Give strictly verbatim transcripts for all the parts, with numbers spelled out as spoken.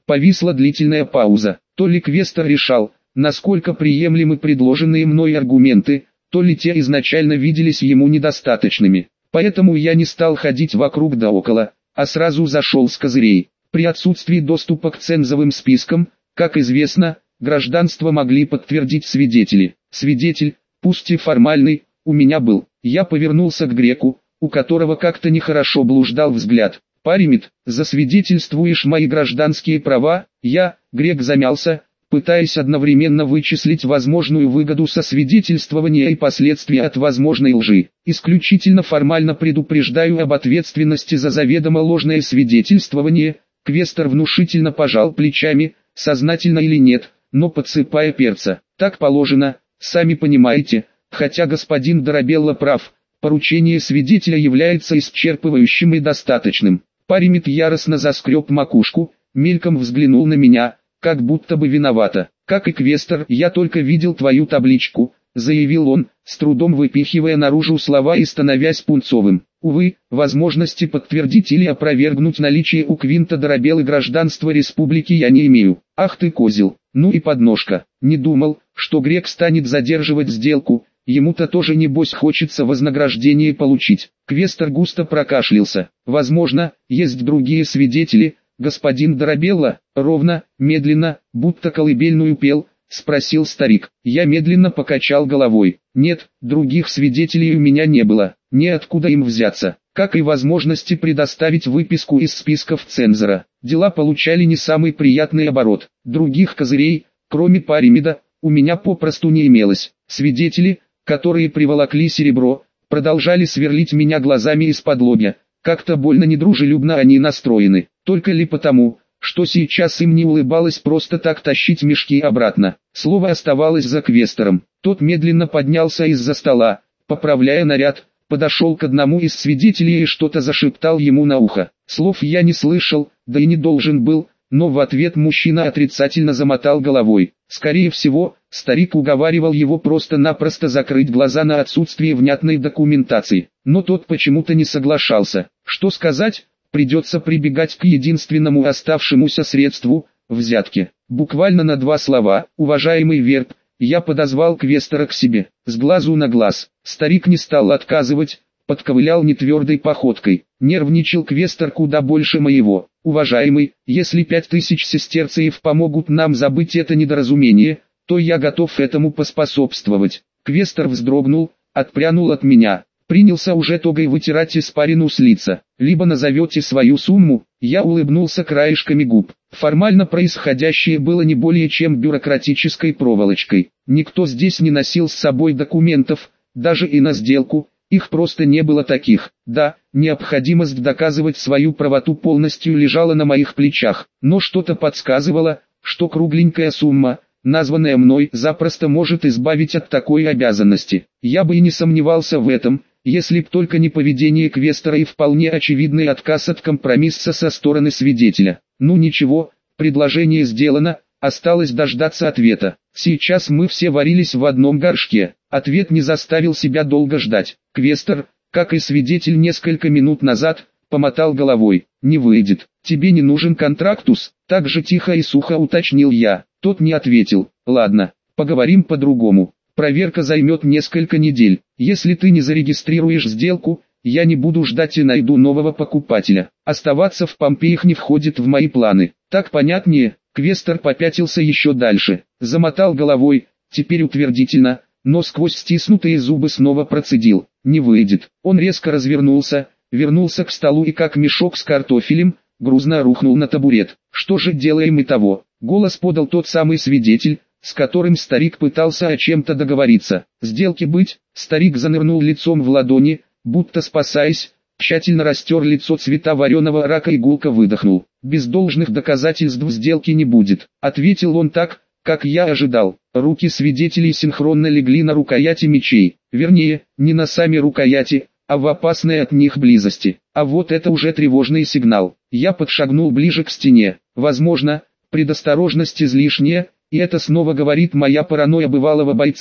Повисла длительная пауза. То ли Квестер решал, насколько приемлемы предложенные мной аргументы, то ли те изначально виделись ему недостаточными. Поэтому я не стал ходить вокруг да около, а сразу зашел с козырей. При отсутствии доступа к цензовым спискам, как известно, гражданство могли подтвердить свидетели. Свидетель, пусть и формальный, у меня был. Я повернулся к греку, у которого как-то нехорошо блуждал взгляд. «Паримит, засвидетельствуешь мои гражданские права?» Я, грек, замялся, пытаясь одновременно вычислить возможную выгоду со свидетельствования и последствия от возможной лжи. «Исключительно формально предупреждаю об ответственности за заведомо ложное свидетельствование». Квестер внушительно пожал плечами, сознательно или нет, но подсыпая перца. «Так положено, сами понимаете, хотя господин Доробелло прав, поручение свидетеля является исчерпывающим и достаточным». Паримит яростно заскреб макушку, мельком взглянул на меня, как будто бы виновата. «Как и Квестер, я только видел твою табличку», — заявил он, с трудом выпихивая наружу слова и становясь пунцовым. «Увы, возможности подтвердить или опровергнуть наличие у Квинта Доробелло гражданства республики я не имею». «Ах ты козел, ну и подножка, не думал, что грек станет задерживать сделку, ему-то тоже небось хочется вознаграждение получить». Квестер густо прокашлялся. «Возможно, есть другие свидетели, господин Доробелло?» Ровно, медленно, будто колыбельную пел, спросил старик. Я медленно покачал головой. «Нет, других свидетелей у меня не было, неоткуда им взяться, как и возможности предоставить выписку из списков цензора». Дела получали не самый приятный оборот. Других козырей, кроме Паримида, у меня попросту не имелось. Свидетели, которые приволокли серебро, продолжали сверлить меня глазами из-под лобья. Как-то больно недружелюбно они настроены. Только ли потому, что сейчас им не улыбалось просто так тащить мешки обратно. Слово оставалось за Квестером. Тот медленно поднялся из-за стола, поправляя наряд, подошел к одному из свидетелей и что-то зашептал ему на ухо. Слов я не слышал, да и не должен был, но в ответ мужчина отрицательно замотал головой. Скорее всего, старик уговаривал его просто-напросто закрыть глаза на отсутствие внятной документации. Но тот почему-то не соглашался. Что сказать? Придется прибегать к единственному оставшемуся средству – взятке. Буквально на два слова: «Уважаемый Верб», я подозвал Квестера к себе. С глазу на глаз. Старик не стал отказывать, подковылял нетвердой походкой. Нервничал Квестер куда больше моего. «Уважаемый, если пять тысяч сестерцев помогут нам забыть это недоразумение, то я готов этому поспособствовать». Квестер вздрогнул, отпрянул от меня. Принялся уже тогой вытирать испарину с лица. «Либо назовете свою сумму», я улыбнулся краешками губ. Формально происходящее было не более чем бюрократической проволочкой. Никто здесь не носил с собой документов, даже и на сделку, их просто не было таких. Да, необходимость доказывать свою правоту полностью лежала на моих плечах, но что-то подсказывало, что кругленькая сумма, названная мной, запросто может избавить от такой обязанности. Я бы и не сомневался в этом, если б только не поведение Квестера и вполне очевидный отказ от компромисса со стороны свидетеля. Ну ничего, предложение сделано, осталось дождаться ответа. Сейчас мы все варились в одном горшке. Ответ не заставил себя долго ждать. Квестер, как и свидетель несколько минут назад, помотал головой. «Не выйдет. Тебе не нужен контрактус?» Так же тихо и сухо уточнил я. Тот не ответил. «Ладно, поговорим по-другому. Проверка займет несколько недель. Если ты не зарегистрируешь сделку, я не буду ждать и найду нового покупателя. Оставаться в Помпеях не входит в мои планы. Так понятнее?» Квестер попятился еще дальше, замотал головой, теперь утвердительно, но сквозь стиснутые зубы снова процедил. «Не выйдет». Он резко развернулся, вернулся к столу и как мешок с картофелем, грузно рухнул на табурет. «Что же делаем и того?» Голос подал тот самый свидетель, с которым старик пытался о чем-то договориться. «Сделки быть?» Старик занырнул лицом в ладони, будто спасаясь, тщательно растер лицо цвета вареного рака и гулко выдохнул. «Без должных доказательств сделки не будет», — ответил он так, как я ожидал. Руки свидетелей синхронно легли на рукояти мечей, вернее, не на сами рукояти, а в опасной от них близости. А вот это уже тревожный сигнал. Я подшагнул ближе к стене. Возможно, предосторожность излишняя, и это снова говорит моя паранойя бывалого бойца,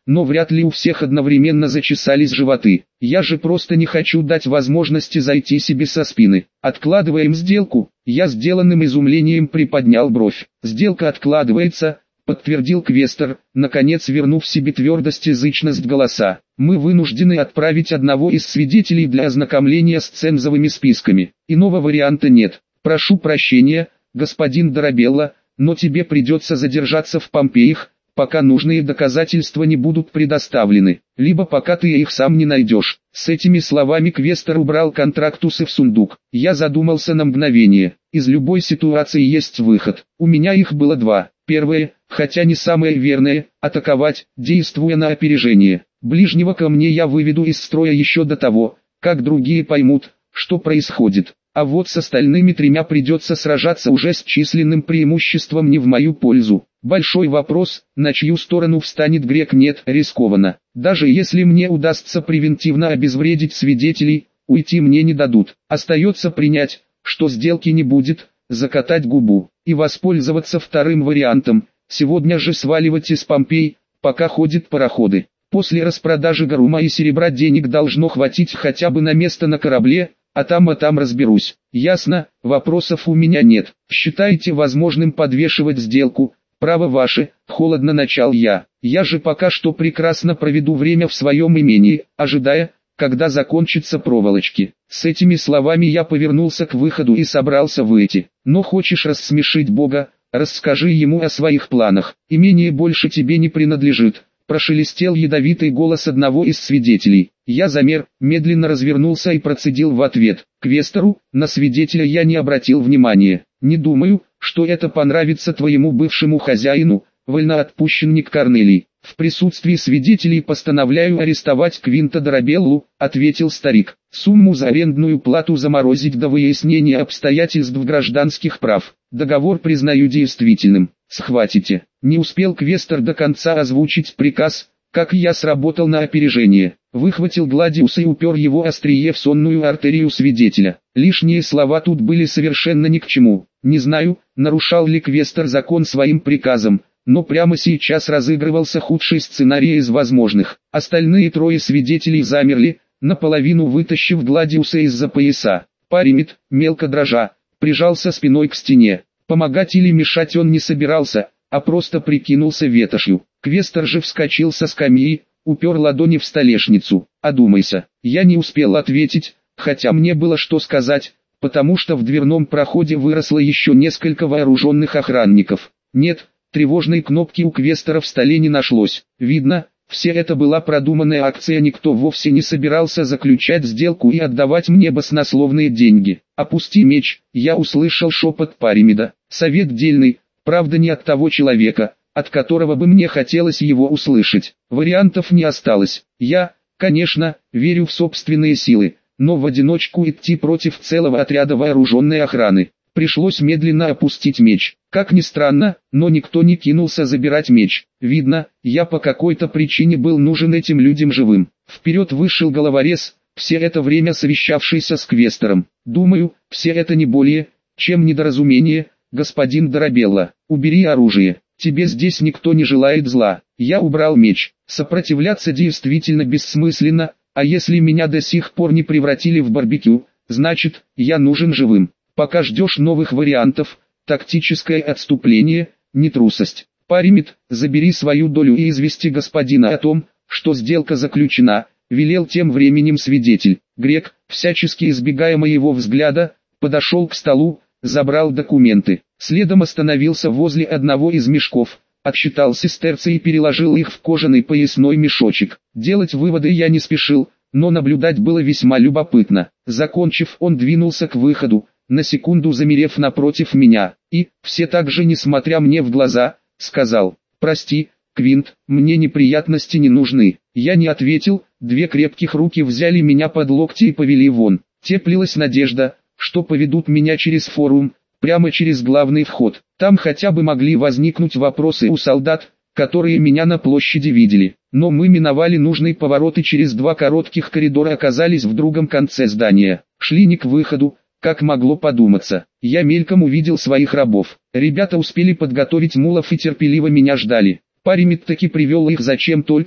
но вряд ли у всех одновременно зачесались животы. Я же просто не хочу дать возможности зайти себе со спины. Откладываем сделку. Я сделанным изумлением приподнял бровь. Сделка откладывается, подтвердил квестор, наконец вернув себе твердость и зычность голоса. Мы вынуждены отправить одного из свидетелей для ознакомления с цензовыми списками. Иного варианта нет. Прошу прощения, господин Дарабелла, но тебе придется задержаться в Помпеях, пока нужные доказательства не будут предоставлены, либо пока ты их сам не найдешь. С этими словами квестор убрал контрактусы в сундук. Я задумался на мгновение. Из любой ситуации есть выход. У меня их было два. Первое, хотя не самое верное, атаковать, действуя на опережение. Ближнего ко мне я выведу из строя еще до того, как другие поймут, что происходит. А вот с остальными тремя придется сражаться уже с численным преимуществом не в мою пользу. Большой вопрос, на чью сторону встанет грек, нет, рискованно. Даже если мне удастся превентивно обезвредить свидетелей, уйти мне не дадут. Остается принять, что сделки не будет, закатать губу, и воспользоваться вторым вариантом, сегодня же сваливать из Помпей, пока ходят пароходы. После распродажи гарума и серебра денег должно хватить хотя бы на место на корабле, а там а там разберусь. Ясно, вопросов у меня нет. Считаете возможным подвешивать сделку? Право ваше, холодно начал я. Я же пока что прекрасно проведу время в своем имении, ожидая, когда закончатся проволочки. С этими словами я повернулся к выходу и собрался выйти. Но хочешь рассмешить Бога, расскажи ему о своих планах. Имение больше тебе не принадлежит. Прошелестел ядовитый голос одного из свидетелей. Я замер, медленно развернулся и процедил в ответ. Квестору, на свидетеля я не обратил внимания. Не думаю, что это понравится твоему бывшему хозяину, вольноотпущенник Корнелий. В присутствии свидетелей постановляю арестовать Квинта Дарабеллу, ответил старик. Сумму за арендную плату заморозить до выяснения обстоятельств гражданских прав. Договор признаю действительным. Схватите. Не успел квестор до конца озвучить приказ, как я сработал на опережение. Выхватил гладиуса и упер его острие в сонную артерию свидетеля. Лишние слова тут были совершенно ни к чему. Не знаю, нарушал ли квестор закон своим приказом, но прямо сейчас разыгрывался худший сценарий из возможных. Остальные трое свидетелей замерли, наполовину вытащив гладиуса из-за пояса. Паримит, мелко дрожа, прижался спиной к стене. Помогать или мешать он не собирался, а просто прикинулся ветошью. Квестор же вскочил со скамьи, упер ладони в столешницу. «Одумайся». Я не успел ответить, хотя мне было что сказать, потому что в дверном проходе выросло еще несколько вооруженных охранников. Нет, тревожной кнопки у квестора в столе не нашлось. Видно, все это была продуманная акция, никто вовсе не собирался заключать сделку и отдавать мне баснословные деньги. «Опусти меч», я услышал шепот Паримида. Совет дельный, правда не от того человека, от которого бы мне хотелось его услышать. Вариантов не осталось. Я, конечно, верю в собственные силы, но в одиночку идти против целого отряда вооруженной охраны. Пришлось медленно опустить меч. Как ни странно, но никто не кинулся забирать меч. Видно, я по какой-то причине был нужен этим людям живым. Вперед вышел головорез, все это время совещавшийся с квестором. Думаю, все это не более, чем недоразумение, господин Дарабелла. Убери оружие. Тебе здесь никто не желает зла. Я убрал меч. Сопротивляться действительно бессмысленно, а если меня до сих пор не превратили в барбекю, значит, я нужен живым. Пока ждешь новых вариантов, тактическое отступление, не трусость. Паримит, забери свою долю и извести господина о том, что сделка заключена, велел тем временем свидетель. Грек, всячески избегая моего взгляда, подошел к столу, забрал документы. Следом остановился возле одного из мешков, отсчитал сестерцы и переложил их в кожаный поясной мешочек. Делать выводы я не спешил, но наблюдать было весьма любопытно. Закончив, он двинулся к выходу, на секунду замерев напротив меня, и, все так же не смотря мне в глаза, сказал: «Прости, Квинт, мне неприятности не нужны». Я не ответил, две крепких руки взяли меня под локти и повели вон. Теплилась надежда, что поведут меня через форум, прямо через главный вход. Там хотя бы могли возникнуть вопросы у солдат, которые меня на площади видели. Но мы миновали нужный поворот и через два коротких коридора оказались в другом конце здания. Шли не к выходу, как могло подуматься. Я мельком увидел своих рабов. Ребята успели подготовить мулов и терпеливо меня ждали. Паримит таки привел их зачем только,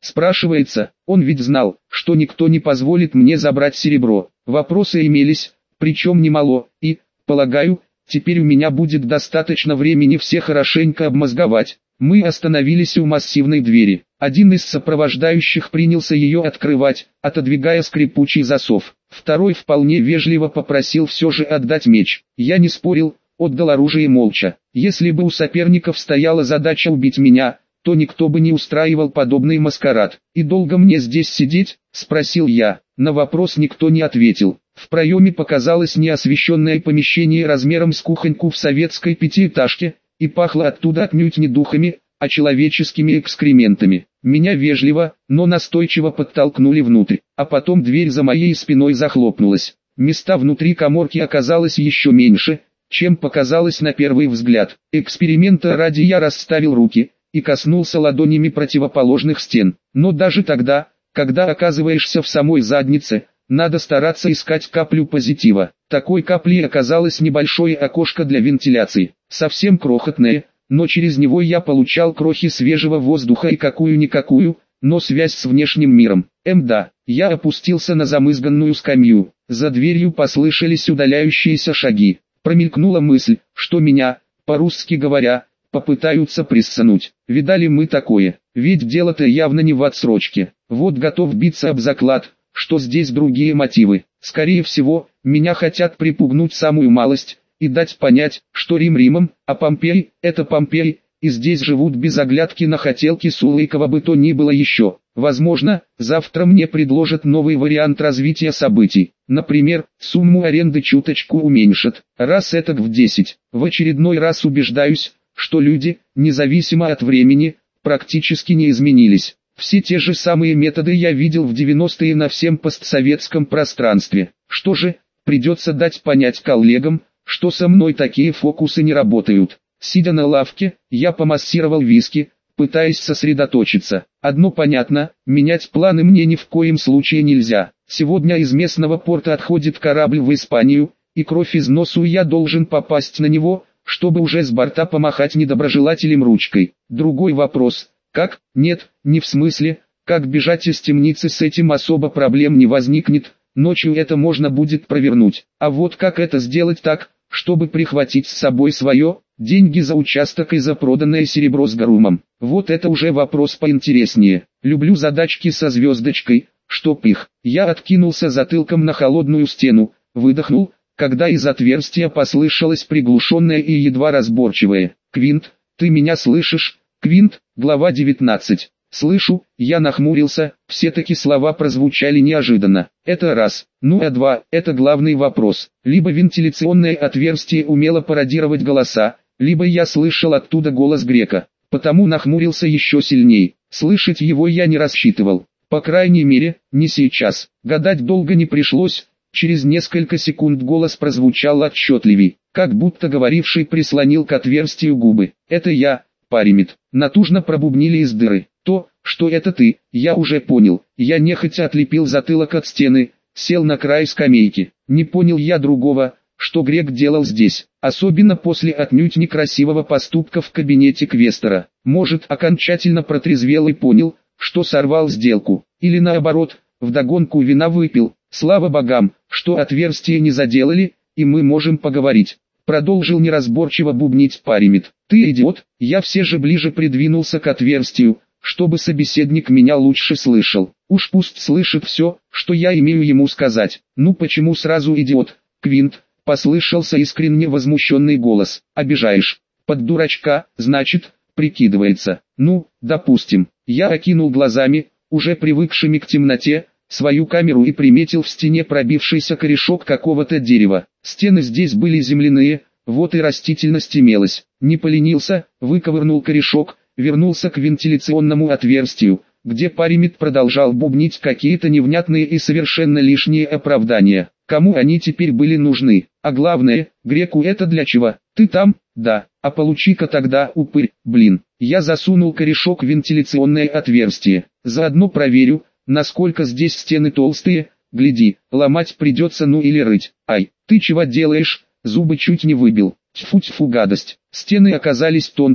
Спрашивается, он ведь знал, что никто не позволит мне забрать серебро. Вопросы имелись, причем немало, и, полагаю, теперь у меня будет достаточно времени все хорошенько обмозговать. Мы остановились у массивной двери. Один из сопровождающих принялся ее открывать, отодвигая скрипучий засов. Второй вполне вежливо попросил все же отдать меч. Я не спорил, отдал оружие молча. Если бы у соперников стояла задача убить меня, то никто бы не устраивал подобный маскарад. «И долго мне здесь сидеть?» – спросил я. На вопрос никто не ответил. В проеме показалось неосвещенное помещение размером с кухоньку в советской пятиэтажке, и пахло оттуда отнюдь не духами, а человеческими экскрементами. Меня вежливо, но настойчиво подтолкнули внутрь, а потом дверь за моей спиной захлопнулась. Места внутри каморки оказалось еще меньше, чем показалось на первый взгляд. Эксперимента ради я расставил руки и коснулся ладонями противоположных стен. Но даже тогда, когда оказываешься в самой заднице, надо стараться искать каплю позитива. Такой каплей оказалось небольшое окошко для вентиляции, совсем крохотное, но через него я получал крохи свежего воздуха и какую-никакую, но связь с внешним миром. Мда, я опустился на замызганную скамью. За дверью послышались удаляющиеся шаги. Промелькнула мысль, что меня, по-русски говоря, попытаются прессануть. Видали мы такое, ведь дело-то явно не в отсрочке. Вот готов биться об заклад, что здесь другие мотивы. Скорее всего, меня хотят припугнуть самую малость и дать понять, что Рим Римом, а Помпей – это Помпей, и здесь живут без оглядки на хотелки Сулейкова бы то ни было еще. Возможно, завтра мне предложат новый вариант развития событий. Например, сумму аренды чуточку уменьшат, раз этак в десять. В очередной раз убеждаюсь, что люди, независимо от времени, практически не изменились. Все те же самые методы я видел в девяностые на всем постсоветском пространстве. Что же, придется дать понять коллегам, что со мной такие фокусы не работают. Сидя на лавке, я помассировал виски, пытаясь сосредоточиться. Одно понятно, менять планы мне ни в коем случае нельзя. Сегодня из местного порта отходит корабль в Испанию, и кровь из носу я должен попасть на него, чтобы уже с борта помахать недоброжелателям ручкой. Другой вопрос, как? Нет, не в смысле, как бежать из темницы, с этим особо проблем не возникнет, ночью это можно будет провернуть. А вот как это сделать так, чтобы прихватить с собой свое, деньги за участок и за проданное серебро с гарумом? Вот это уже вопрос поинтереснее. Люблю задачки со звездочкой, чтоб их. Я откинулся затылком на холодную стену, выдохнул, когда из отверстия послышалось приглушенное и едва разборчивое: «Квинт, ты меня слышишь?» Квинт, глава девятнадцать. Слышу, я нахмурился, все-таки слова прозвучали неожиданно. Это раз. Ну а два, это главный вопрос. Либо вентиляционное отверстие умело пародировать голоса, либо я слышал оттуда голос грека. Потому нахмурился еще сильней. Слышать его я не рассчитывал. По крайней мере, не сейчас. Гадать долго не пришлось. Через несколько секунд голос прозвучал отчетливей, как будто говоривший прислонил к отверстию губы. «Это я, Паримит», натужно пробубнили из дыры. То, что это ты, я уже понял. Я нехотя отлепил затылок от стены, сел на край скамейки. Не понял я другого, что грек делал здесь, особенно после отнюдь некрасивого поступка в кабинете квестора. Может, окончательно протрезвел и понял, что сорвал сделку, или наоборот, вдогонку вина выпил. Слава богам, что отверстие не заделали, и мы можем поговорить. Продолжил неразборчиво бубнить Паримит. Ты идиот. Я все же ближе придвинулся к отверстию, чтобы собеседник меня лучше слышал. Уж пусть слышит все, что я имею ему сказать. Ну почему сразу идиот, Квинт? Послышался искренне возмущенный голос. Обижаешь. Под дурачка, значит, прикидывается. Ну, допустим. Я окинул глазами, уже привыкшими к темноте, свою камеру и приметил в стене пробившийся корешок какого-то дерева. Стены здесь были земляные, вот и растительность имелась. Не поленился, выковырнул корешок, вернулся к вентиляционному отверстию, где Паримит продолжал бубнить какие-то невнятные и совершенно лишние оправдания. Кому они теперь были нужны? А главное, греку это для чего? Ты там? Да. А получи-ка тогда, упырь, блин. Я засунул корешок в вентиляционное отверстие. Заодно проверю, насколько здесь стены толстые. Гляди, ломать придется, ну или рыть. Ай, ты чего делаешь? Зубы чуть не выбил. Тьфу-тьфу, гадость. Стены оказались тонкими,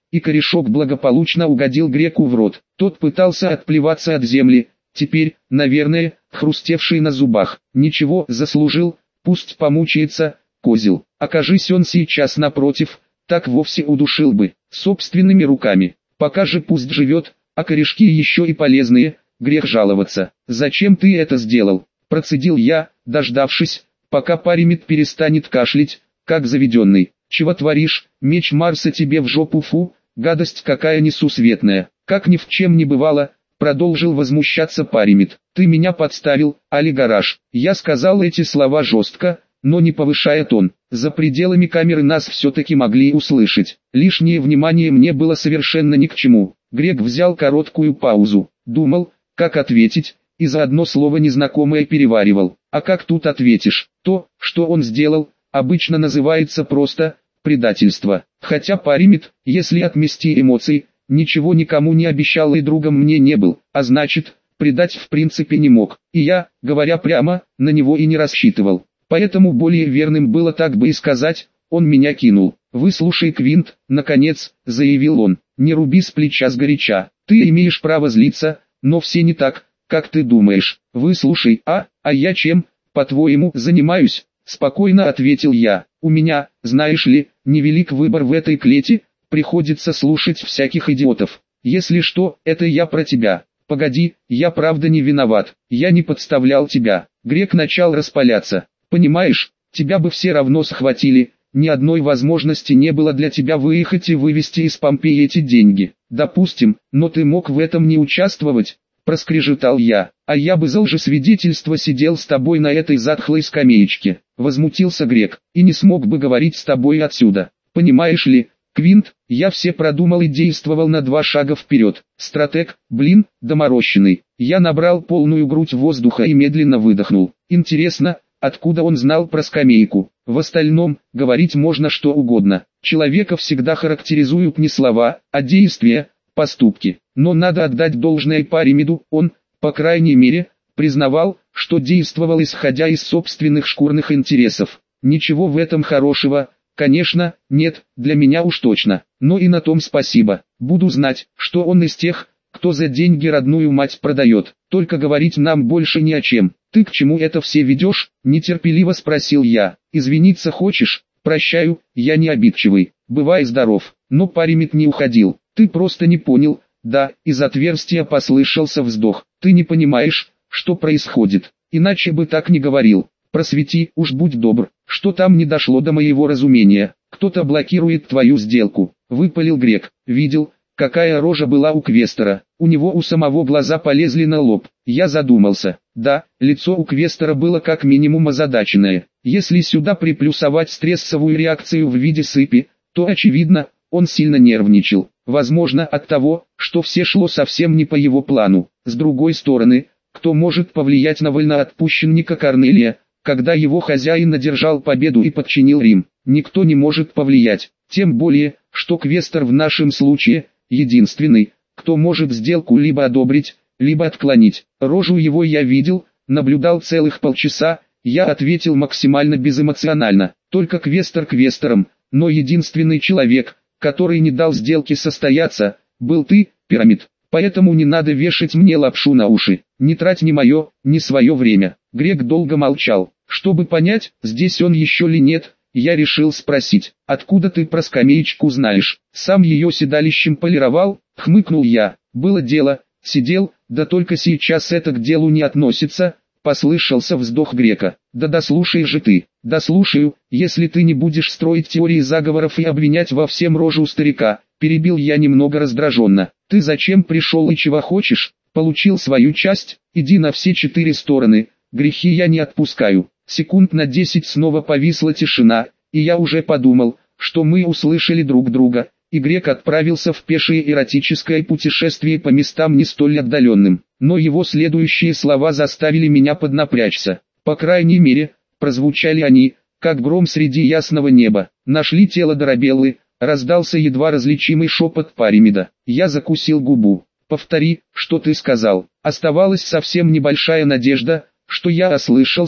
и корешок благополучно угодил греку в рот. Тот пытался отплеваться от земли, теперь, наверное, хрустевший на зубах. Ничего, заслужил, пусть помучается, козел. Окажись он сейчас напротив, так вовсе удушил бы, собственными руками. Пока же пусть живет, а корешки еще и полезные, грех жаловаться. «Зачем ты это сделал?» – процедил я, дождавшись, пока Паримед перестанет кашлять, как заведенный. «Чего творишь, меч Марса тебе в жопу, фу, гадость какая несусветная!» Как ни в чем не бывало, продолжил возмущаться Паримед. «Ты меня подставил, али гараж». Я сказал эти слова жестко, но не повышая тон. За пределами камеры нас все-таки могли услышать. Лишнее внимание мне было совершенно ни к чему. Грек взял короткую паузу, думал, как ответить, и за одно слово незнакомое переваривал. А как тут ответишь? То, что он сделал, обычно называется просто предательство. Хотя Паримед, если отмести эмоции, ничего никому не обещал и другом мне не был, а значит, предать в принципе не мог. И я, говоря прямо, на него и не рассчитывал. Поэтому более верным было так бы и сказать, он меня кинул. «Выслушай, Квинт», наконец, заявил он, «не руби с плеча сгоряча. Ты имеешь право злиться, но все не так, как ты думаешь. Выслушай, а, а я чем, по-твоему, занимаюсь?» Спокойно ответил я. «У меня, знаешь ли, невелик выбор в этой клете, приходится слушать всяких идиотов. Если что, это я про тебя. Погоди, я правда не виноват, я не подставлял тебя». Грек начал распаляться. «Понимаешь, тебя бы все равно схватили, ни одной возможности не было для тебя выехать и вывести из Помпеи эти деньги. Допустим, но ты мог в этом не участвовать», проскрежетал я. «А я бы за лжесвидетельство сидел с тобой на этой затхлой скамеечке», возмутился Грек, «и не смог бы говорить с тобой отсюда. Понимаешь ли, Квинт, я все продумал и действовал на два шага вперед. Стратег, блин, доморощенный». Я набрал полную грудь воздуха и медленно выдохнул. Интересно, откуда он знал про скамейку? В остальном, говорить можно что угодно. Человека всегда характеризуют не слова, а действия, поступки. Но надо отдать должное Паримеду, он, по крайней мере, признавал, что действовал исходя из собственных шкурных интересов. Ничего в этом хорошего, конечно, нет, для меня уж точно. Но и на том спасибо. Буду знать, что он из тех, кто за деньги родную мать продает. Только говорить нам больше ни о чем. «Ты к чему это все ведешь?» – нетерпеливо спросил я. «Извиниться хочешь? Прощаю, я не обидчивый. Бывай здоров». Но Паримед не уходил. «Ты просто не понял». Да, из отверстия послышался вздох. «Ты не понимаешь, что происходит. Иначе бы так не говорил. Просвети, уж будь добр. Что там не дошло до моего разумения? Кто-то блокирует твою сделку», – выпалил Грек. «Видел, какая рожа была у Квестора. У него у самого глаза полезли на лоб». Я задумался. Да, лицо у Квестора было как минимум озадаченное. Если сюда приплюсовать стрессовую реакцию в виде сыпи, то очевидно, он сильно нервничал. Возможно, от того, что все шло совсем не по его плану. С другой стороны, кто может повлиять на вольноотпущенника Корнелия, когда его хозяин одержал победу и подчинил Рим? Никто не может повлиять. Тем более, что Квестор в нашем случае единственный, кто может сделку либо одобрить, либо отклонить. Рожу его я видел, наблюдал целых полчаса, я ответил максимально безэмоционально. Только Квестор Квестором, но единственный человек, который не дал сделке состояться, был ты, Пирамид. Поэтому не надо вешать мне лапшу на уши. Не трать ни мое, ни свое время. Грек долго молчал. Чтобы понять, здесь он еще ли нет, я решил спросить: «Откуда ты про скамеечку знаешь?» «Сам ее седалищем полировал», — хмыкнул я. «Было дело, сидел, да только сейчас это к делу не относится», — послышался вздох Грека. «Да дослушай же ты». «Дослушаю, если ты не будешь строить теории заговоров и обвинять во всем рожу старика», — перебил я немного раздраженно. «Ты зачем пришел и чего хочешь? Получил свою часть, иди на все четыре стороны, грехи я не отпускаю». Секунд на десять снова повисла тишина, и я уже подумал, что мы услышали друг друга, и Грек отправился в пешее эротическое путешествие по местам не столь отдаленным. Но его следующие слова заставили меня поднапрячься. По крайней мере, прозвучали они, как гром среди ясного неба. «Нашли тело Дорабеллы», раздался едва различимый шепот Паримеда. Я закусил губу. «Повтори, что ты сказал». Оставалась совсем небольшая надежда, что я ослышался,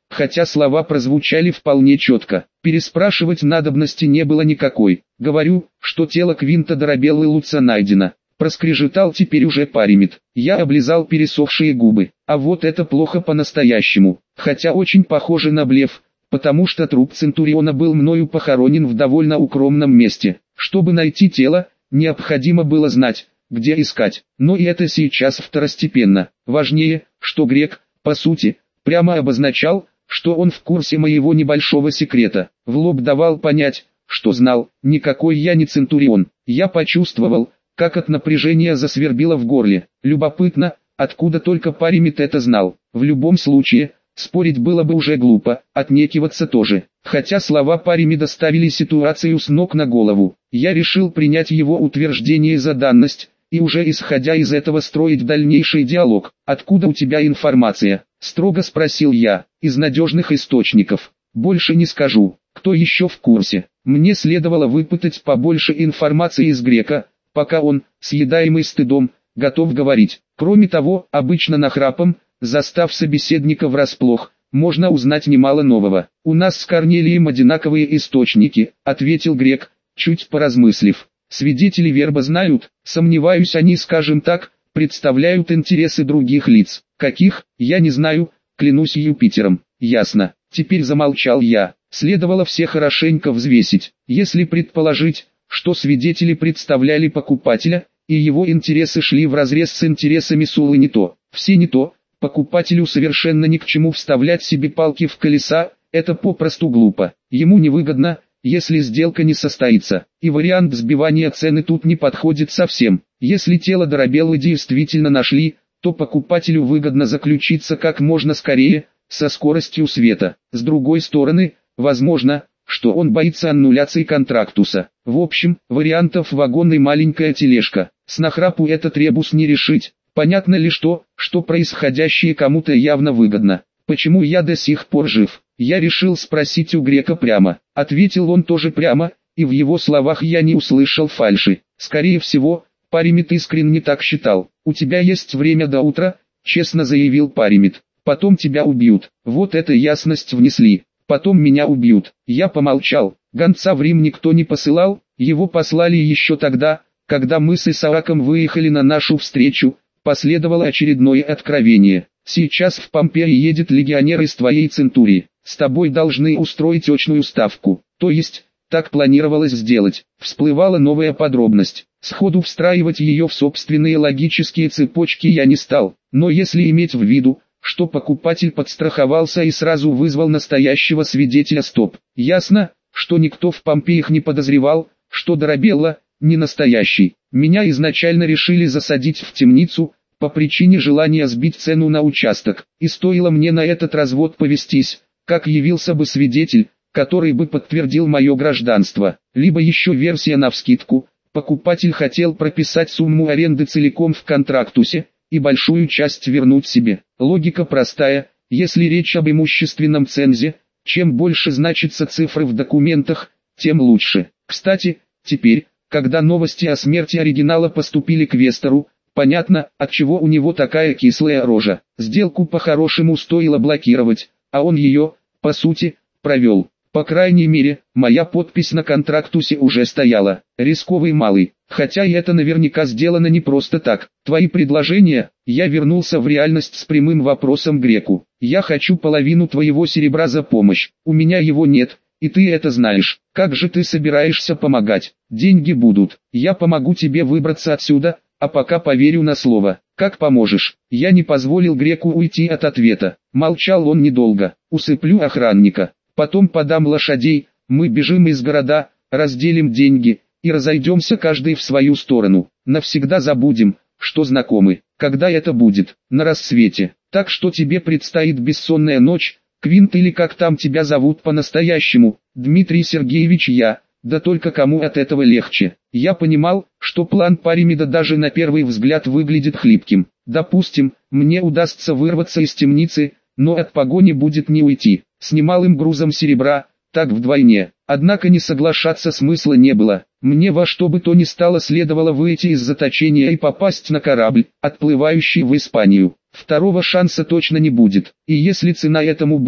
хотя слова прозвучали вполне четко. Переспрашивать надобности не было никакой. Говорю, что тело Квинта Доробеллы Луца найдено. Проскрежетал теперь уже Паримед. Я облизал пересохшие губы. А вот это плохо по-настоящему. Хотя очень похоже на блеф, потому что труп Центуриона был мною похоронен в довольно укромном месте. Чтобы найти тело, необходимо было знать, где искать. Но и это сейчас второстепенно. Важнее, что Грек, по сути, прямо обозначал, что он в курсе моего небольшого секрета. В лоб давал понять, что знал, никакой я не Центурион. Я почувствовал, как от напряжения засвербило в горле. Любопытно, откуда только Паримед это знал. В любом случае, спорить было бы уже глупо, отнекиваться тоже. Хотя слова Паримеда ставили ситуацию с ног на голову. Я решил принять его утверждение за данность, и уже исходя из этого строить дальнейший диалог. «Откуда у тебя информация?» – строго спросил я. «Из надежных источников. Больше не скажу. Кто еще в курсе?» Мне следовало выпытать побольше информации из Грека, пока он, съедаемый стыдом, готов говорить. Кроме того, обычно нахрапом, застав собеседника врасплох, можно узнать немало нового. «У нас с Корнелием одинаковые источники», — ответил Грек, чуть поразмыслив. «Свидетели верба знают, сомневаюсь, они, скажем так, представляют интересы других лиц. Каких, я не знаю, клянусь Юпитером». «Ясно». Теперь замолчал я. Следовало все хорошенько взвесить. Если предположить, что свидетели представляли покупателя, и его интересы шли вразрез с интересами Сулы, не то, все не то, покупателю совершенно ни к чему вставлять себе палки в колеса, это попросту глупо. Ему невыгодно, если сделка не состоится, и вариант сбивания цены тут не подходит совсем. Если тело Доробеллы действительно нашли, то покупателю выгодно заключиться как можно скорее, со скоростью света. С другой стороны, возможно, что он боится аннуляции контрактуса. В общем, вариантов вагон и маленькая тележка. С нахрапу этот ребус не решить. Понятно ли что, что происходящее кому-то явно выгодно. Почему я до сих пор жив? Я решил спросить у Грека прямо. Ответил он тоже прямо, и в его словах я не услышал фальши. Скорее всего, Паримед искренне так считал. «У тебя есть время до утра», — честно заявил Паримед. «Потом тебя убьют». Вот это ясность внесли. «Потом меня убьют». Я помолчал. Гонца в Рим никто не посылал, его послали еще тогда, когда мы с Исааком выехали на нашу встречу. Последовало очередное откровение. «Сейчас в Помпеи едет легионер из твоей центурии. С тобой должны устроить очную ставку». То есть, так планировалось сделать. Всплывала новая подробность. Сходу встраивать ее в собственные логические цепочки я не стал. Но если иметь в виду, что покупатель подстраховался и сразу вызвал настоящего свидетеля, стоп. Ясно, что никто в Помпеях не подозревал, что Доробелла не настоящий. Меня изначально решили засадить в темницу, по причине желания сбить цену на участок. И стоило мне на этот развод повестись, как явился бы свидетель, который бы подтвердил мое гражданство. Либо еще версия навскидку, покупатель хотел прописать сумму аренды целиком в контрактусе, и большую часть вернуть себе. Логика простая, если речь об имущественном цензе, чем больше значится цифры в документах, тем лучше. Кстати, теперь, когда новости о смерти оригинала поступили к Вестеру, понятно, отчего у него такая кислая рожа. Сделку по-хорошему стоило блокировать, а он ее, по сути, провел. По крайней мере, моя подпись на контрактусе уже стояла. Рисковый малый. Хотя и это наверняка сделано не просто так. Твои предложения, я вернулся в реальность с прямым вопросом Греку. Я хочу половину твоего серебра за помощь. У меня его нет, и ты это знаешь. Как же ты собираешься помогать? Деньги будут. Я помогу тебе выбраться отсюда, а пока поверю на слово. Как поможешь? Я не позволил Греку уйти от ответа. Молчал он недолго. Усыплю охранника. Потом подам лошадей, мы бежим из города, разделим деньги и разойдемся каждый в свою сторону. Навсегда забудем, что знакомы. Когда это будет? На рассвете. Так что тебе предстоит бессонная ночь, Квинт или как там тебя зовут по-настоящему, Дмитрий Сергеевич я, да только кому от этого легче. Я понимал, что план Паримеда даже на первый взгляд выглядит хлипким. Допустим, мне удастся вырваться из темницы, но от погони будет не уйти. С немалым грузом серебра, так вдвойне. Однако не соглашаться смысла не было. Мне во что бы то ни стало следовало выйти из заточения и попасть на корабль, отплывающий в Испанию. Второго шанса точно не будет. И если цена этому будет,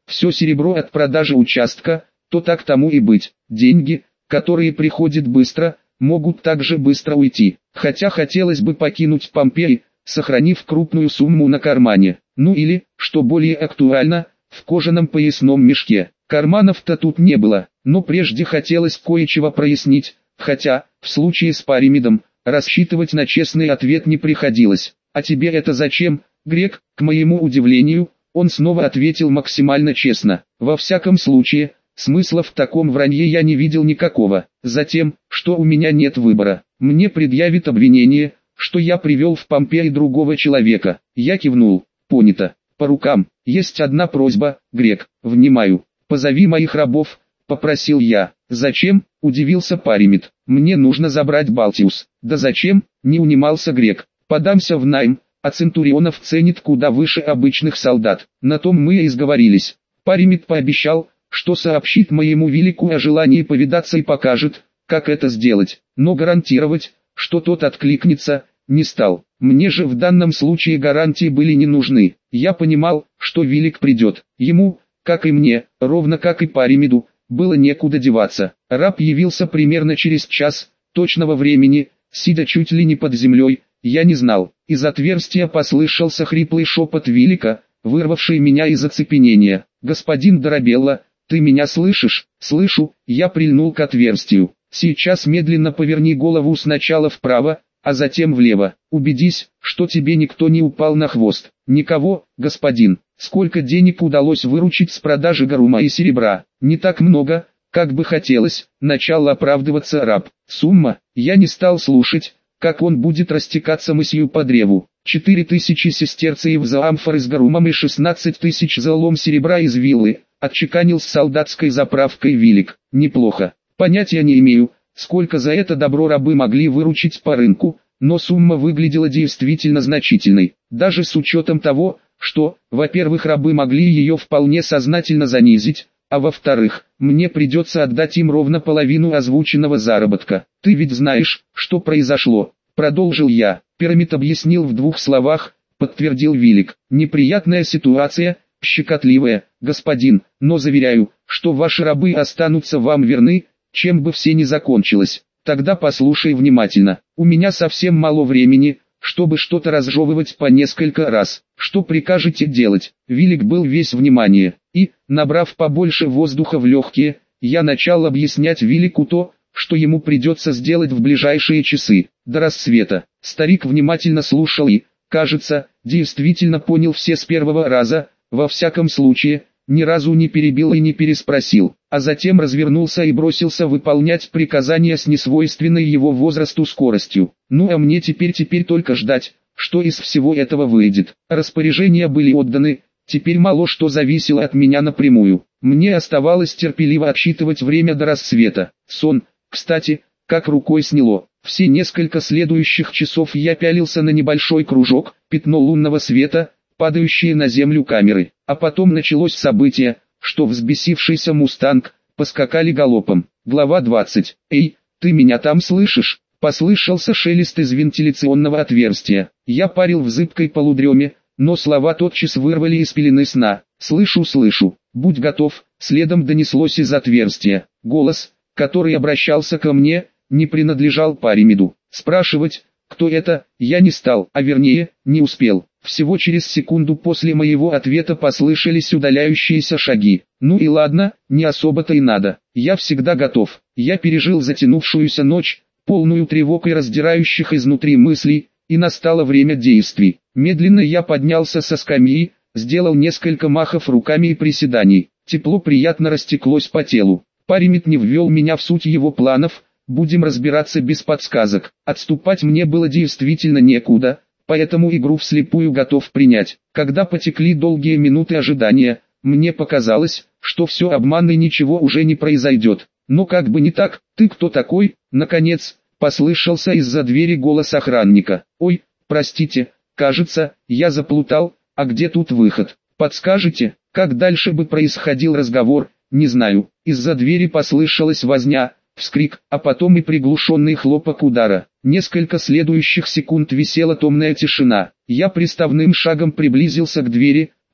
все серебро от продажи участка, то так тому и быть. Деньги, которые приходят быстро, могут также быстро уйти. Хотя хотелось бы покинуть Помпеи, сохранив крупную сумму на кармане. Ну или, что более актуально, в кожаном поясном мешке. Карманов-то тут не было, но прежде хотелось кое-чего прояснить, хотя, в случае с Паримидом, рассчитывать на честный ответ не приходилось. «А тебе это зачем, Грек?» К моему удивлению, он снова ответил максимально честно. «Во всяком случае, смысла в таком вранье я не видел никакого. Затем, что у меня нет выбора. Мне предъявит обвинение, что я привел в Помпеи другого человека». Я кивнул. «Понято. По рукам. Есть одна просьба, Грек». «Внимаю. Позови моих рабов», — попросил я. «Зачем?» — удивился Паримид. «Мне нужно забрать Балтиус». «Да зачем?» — не унимался Грек. «Подамся в найм, а Центурионов ценит куда выше обычных солдат». На том мы и сговорились. Паримид пообещал, что сообщит моему велику о желании повидаться и покажет, как это сделать. Но гарантировать, что тот откликнется, не стал. Мне же в данном случае гарантии были не нужны. Я понимал, что велик придет. Ему, как и мне, ровно как и Паримиду, было некуда деваться. Раб явился примерно через час, точного времени, сидя чуть ли не под землей, я не знал. Из отверстия послышался хриплый шепот велика, вырвавший меня из оцепенения. «Господин Доробелло, ты меня слышишь?» «Слышу», я прильнул к отверстию. «Сейчас медленно поверни голову сначала вправо, а затем влево. Убедись, что тебе никто не упал на хвост». «Никого, господин». «Сколько денег удалось выручить с продажи гарума и серебра?» «Не так много, как бы хотелось», — начал оправдываться раб. «Сумма?» Я не стал слушать, как он будет растекаться мыслью по древу. «Четыре тысячи сестерцев за амфоры с гарумом и шестнадцать тысяч за лом серебра из виллы», — отчеканил с солдатской заправкой велик. «Неплохо. Понятия не имею, сколько за это добро рабы могли выручить по рынку, но сумма выглядела действительно значительной, даже с учетом того, что, во-первых, рабы могли ее вполне сознательно занизить, а во-вторых, мне придется отдать им ровно половину озвученного заработка. «Ты ведь знаешь, что произошло», — продолжил я. «Пирамид объяснил в двух словах», — подтвердил велик. «Неприятная ситуация, щекотливая, господин, но заверяю, что ваши рабы останутся вам верны, чем бы все ни закончилось. Тогда послушай внимательно. У меня совсем мало времени, чтобы что-то разжевывать по несколько раз. Что прикажете делать?» Велик был весь внимание, и, набрав побольше воздуха в легкие, я начал объяснять велику то, что ему придется сделать в ближайшие часы, до рассвета. Старик внимательно слушал и, кажется, действительно понял все с первого раза, во всяком случае, ни разу не перебил и не переспросил, а затем развернулся и бросился выполнять приказания с несвойственной его возрасту скоростью. Ну а мне теперь теперь только ждать, что из всего этого выйдет. Распоряжения были отданы, теперь мало что зависело от меня напрямую. Мне оставалось терпеливо отсчитывать время до рассвета. Сон, кстати, как рукой сняло. Все несколько следующих часов я пялился на небольшой кружок, пятно лунного света, падающие на землю камеры. А потом началось событие, что взбесившийся мустанг, поскакали галопом. Глава двадцать. «Эй, ты меня там слышишь?» Послышался шелест из вентиляционного отверстия. Я парил в зыбкой полудреме, но слова тотчас вырвали из пелены сна. «Слышу, слышу, будь готов», следом донеслось из отверстия. Голос, который обращался ко мне, не принадлежал Паримиду. Спрашивать, кто это, я не стал, а вернее, не успел. Всего через секунду после моего ответа послышались удаляющиеся шаги. Ну и ладно, не особо-то и надо. Я всегда готов. Я пережил затянувшуюся ночь, полную тревог и раздирающих изнутри мыслей, и настало время действий. Медленно я поднялся со скамьи, сделал несколько махов руками и приседаний. Тепло приятно растеклось по телу. Паримид не ввел меня в суть его планов, будем разбираться без подсказок. Отступать мне было действительно некуда, поэтому игру вслепую готов принять. Когда потекли долгие минуты ожидания, мне показалось, что все обман и ничего уже не произойдет. Но как бы не так. «Ты кто такой?» Наконец, послышался из-за двери голос охранника. «Ой, простите, кажется, я заплутал, а где тут выход? Подскажете?» Как дальше бы происходил разговор, не знаю. Из-за двери послышалась возня, вскрик, а потом и приглушенный хлопок удара. Несколько следующих секунд висела томная тишина. Я приставным шагом приблизился к двери,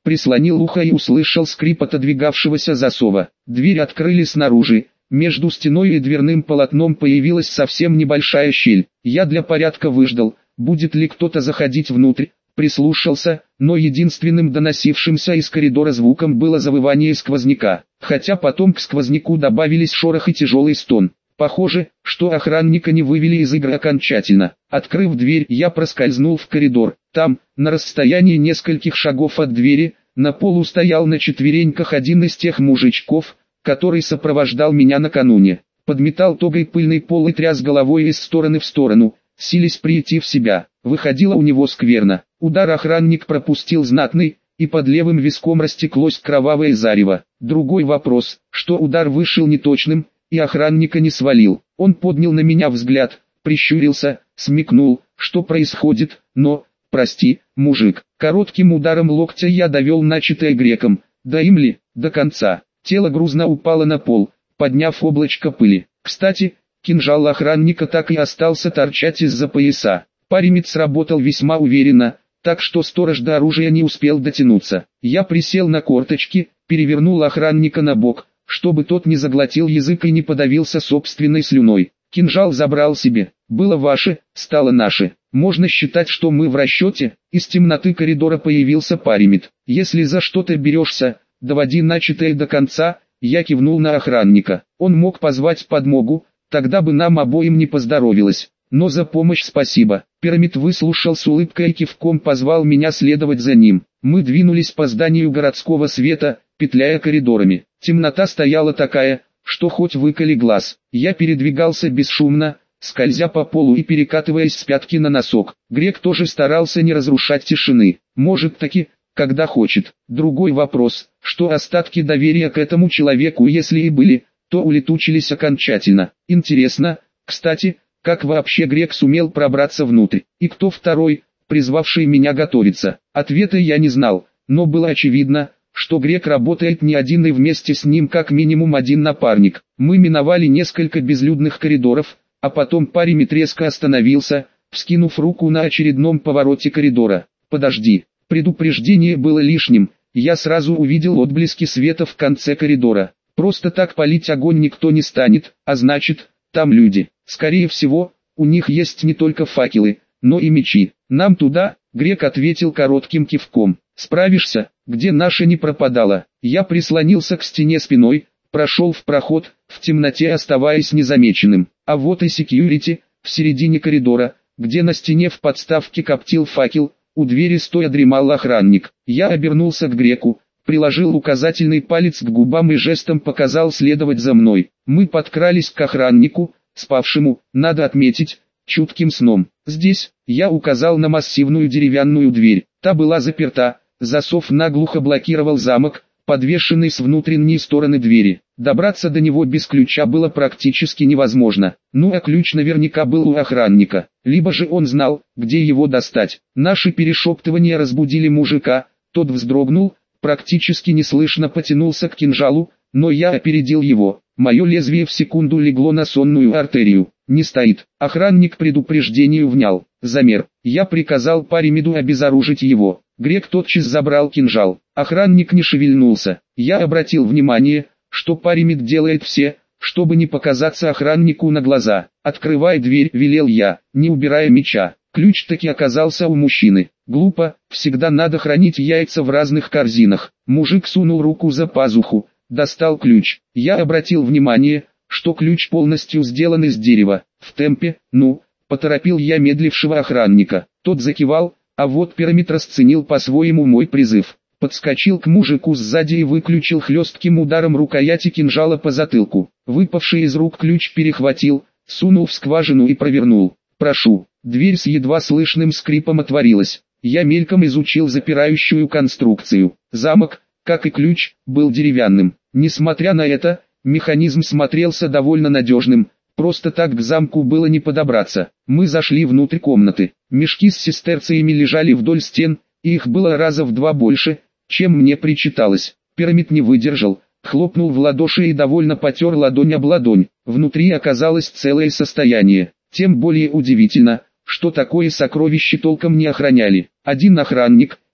прислонил ухо и услышал скрип отодвигавшегося засова. Дверь открыли снаружи. Между стеной и дверным полотном появилась совсем небольшая щель. Я для порядка выждал, будет ли кто-то заходить внутрь, прислушался, но единственным доносившимся из коридора звуком было завывание сквозняка, хотя потом к сквозняку добавились шорох и тяжелый стон. Похоже, что охранника не вывели из игры окончательно. Открыв дверь, я проскользнул в коридор. Там, на расстоянии нескольких шагов от двери, на полу стоял на четвереньках один из тех мужичков, который сопровождал меня накануне. Подметал тогой пыльный пол и тряс головой из стороны в сторону, силясь прийти в себя. Выходило у него скверно. Удар охранник пропустил знатный, и под левым виском растеклось кровавое зарево. Другой вопрос, что удар вышел неточным, и охранника не свалил. Он поднял на меня взгляд, прищурился, смекнул, что происходит, но, прости, мужик, коротким ударом локтя я довел начатое греком, да им ли, до конца. Тело грузно упало на пол, подняв облачко пыли. Кстати, кинжал охранника так и остался торчать из-за пояса. Паримет сработал весьма уверенно, так что сторож до оружия не успел дотянуться. Я присел на корточки, перевернул охранника на бок, чтобы тот не заглотил язык и не подавился собственной слюной. Кинжал забрал себе. Было ваше, стало наше. Можно считать, что мы в расчете. Из темноты коридора появился Паримет. Если за что-то берешься, доводи начатое до конца. Я кивнул на охранника. Он мог позвать подмогу, тогда бы нам обоим не поздоровилось. Но за помощь спасибо. Пирамид выслушал с улыбкой и кивком позвал меня следовать за ним. Мы двинулись по зданию городского света, петляя коридорами. Темнота стояла такая, что хоть выколи глаз. Я передвигался бесшумно, скользя по полу и перекатываясь с пятки на носок. Грек тоже старался не разрушать тишины. Может таки, когда хочет. Другой вопрос, что остатки доверия к этому человеку, если и были, то улетучились окончательно. Интересно, кстати, как вообще Грек сумел пробраться внутрь? И кто второй, призвавший меня готовиться? Ответа я не знал, но было очевидно, что Грек работает не один и вместе с ним как минимум один напарник. Мы миновали несколько безлюдных коридоров, а потом Паримет резко остановился, вскинув руку на очередном повороте коридора. «Подожди». Предупреждение было лишним, я сразу увидел отблески света в конце коридора. Просто так палить огонь никто не станет, а значит, там люди. Скорее всего, у них есть не только факелы, но и мечи. «Нам туда», — Грек ответил коротким кивком. «Справишься?» Где наша не пропадала. Я прислонился к стене спиной, прошел в проход, в темноте оставаясь незамеченным. А вот и секьюрити, в середине коридора, где на стене в подставке коптил факел, у двери стоя дремал охранник. Я обернулся к Греку, приложил указательный палец к губам и жестом показал следовать за мной. Мы подкрались к охраннику, спавшему, надо отметить, чутким сном. Здесь, я указал на массивную деревянную дверь, та была заперта. Засов наглухо блокировал замок, подвешенный с внутренней стороны двери. Добраться до него без ключа было практически невозможно. Ну а ключ наверняка был у охранника. Либо же он знал, где его достать. Наши перешептывания разбудили мужика. Тот вздрогнул, практически неслышно потянулся к кинжалу, но я опередил его. Мое лезвие в секунду легло на сонную артерию. Не стоит. Охранник предупреждению внял. Замер. Я приказал Паримеду обезоружить его. Грек тотчас забрал кинжал. Охранник не шевельнулся. Я обратил внимание, что Паримед делает все, чтобы не показаться охраннику на глаза. «Открывай дверь», — велел я, не убирая меча. Ключ таки оказался у мужчины. Глупо, всегда надо хранить яйца в разных корзинах. Мужик сунул руку за пазуху, достал ключ. Я обратил внимание, что ключ полностью сделан из дерева. В темпе, ну, поторопил я медлившего охранника. Тот закивал, а вот Пирамид расценил по-своему мой призыв. Подскочил к мужику сзади и выключил хлестким ударом рукояти кинжала по затылку. Выпавший из рук ключ перехватил, сунул в скважину и провернул. «Прошу». Дверь с едва слышным скрипом отворилась. Я мельком изучил запирающую конструкцию. Замок, как и ключ, был деревянным. Несмотря на это, механизм смотрелся довольно надежным. Просто так к замку было не подобраться. Мы зашли внутрь комнаты. Мешки с сестерциями лежали вдоль стен, и их было раза в два больше, чем мне причиталось. Пирамид не выдержал, хлопнул в ладоши и довольно потер ладонь об ладонь. Внутри оказалось целое состояние. Тем более удивительно, что такое сокровище толком не охраняли. Один охранник,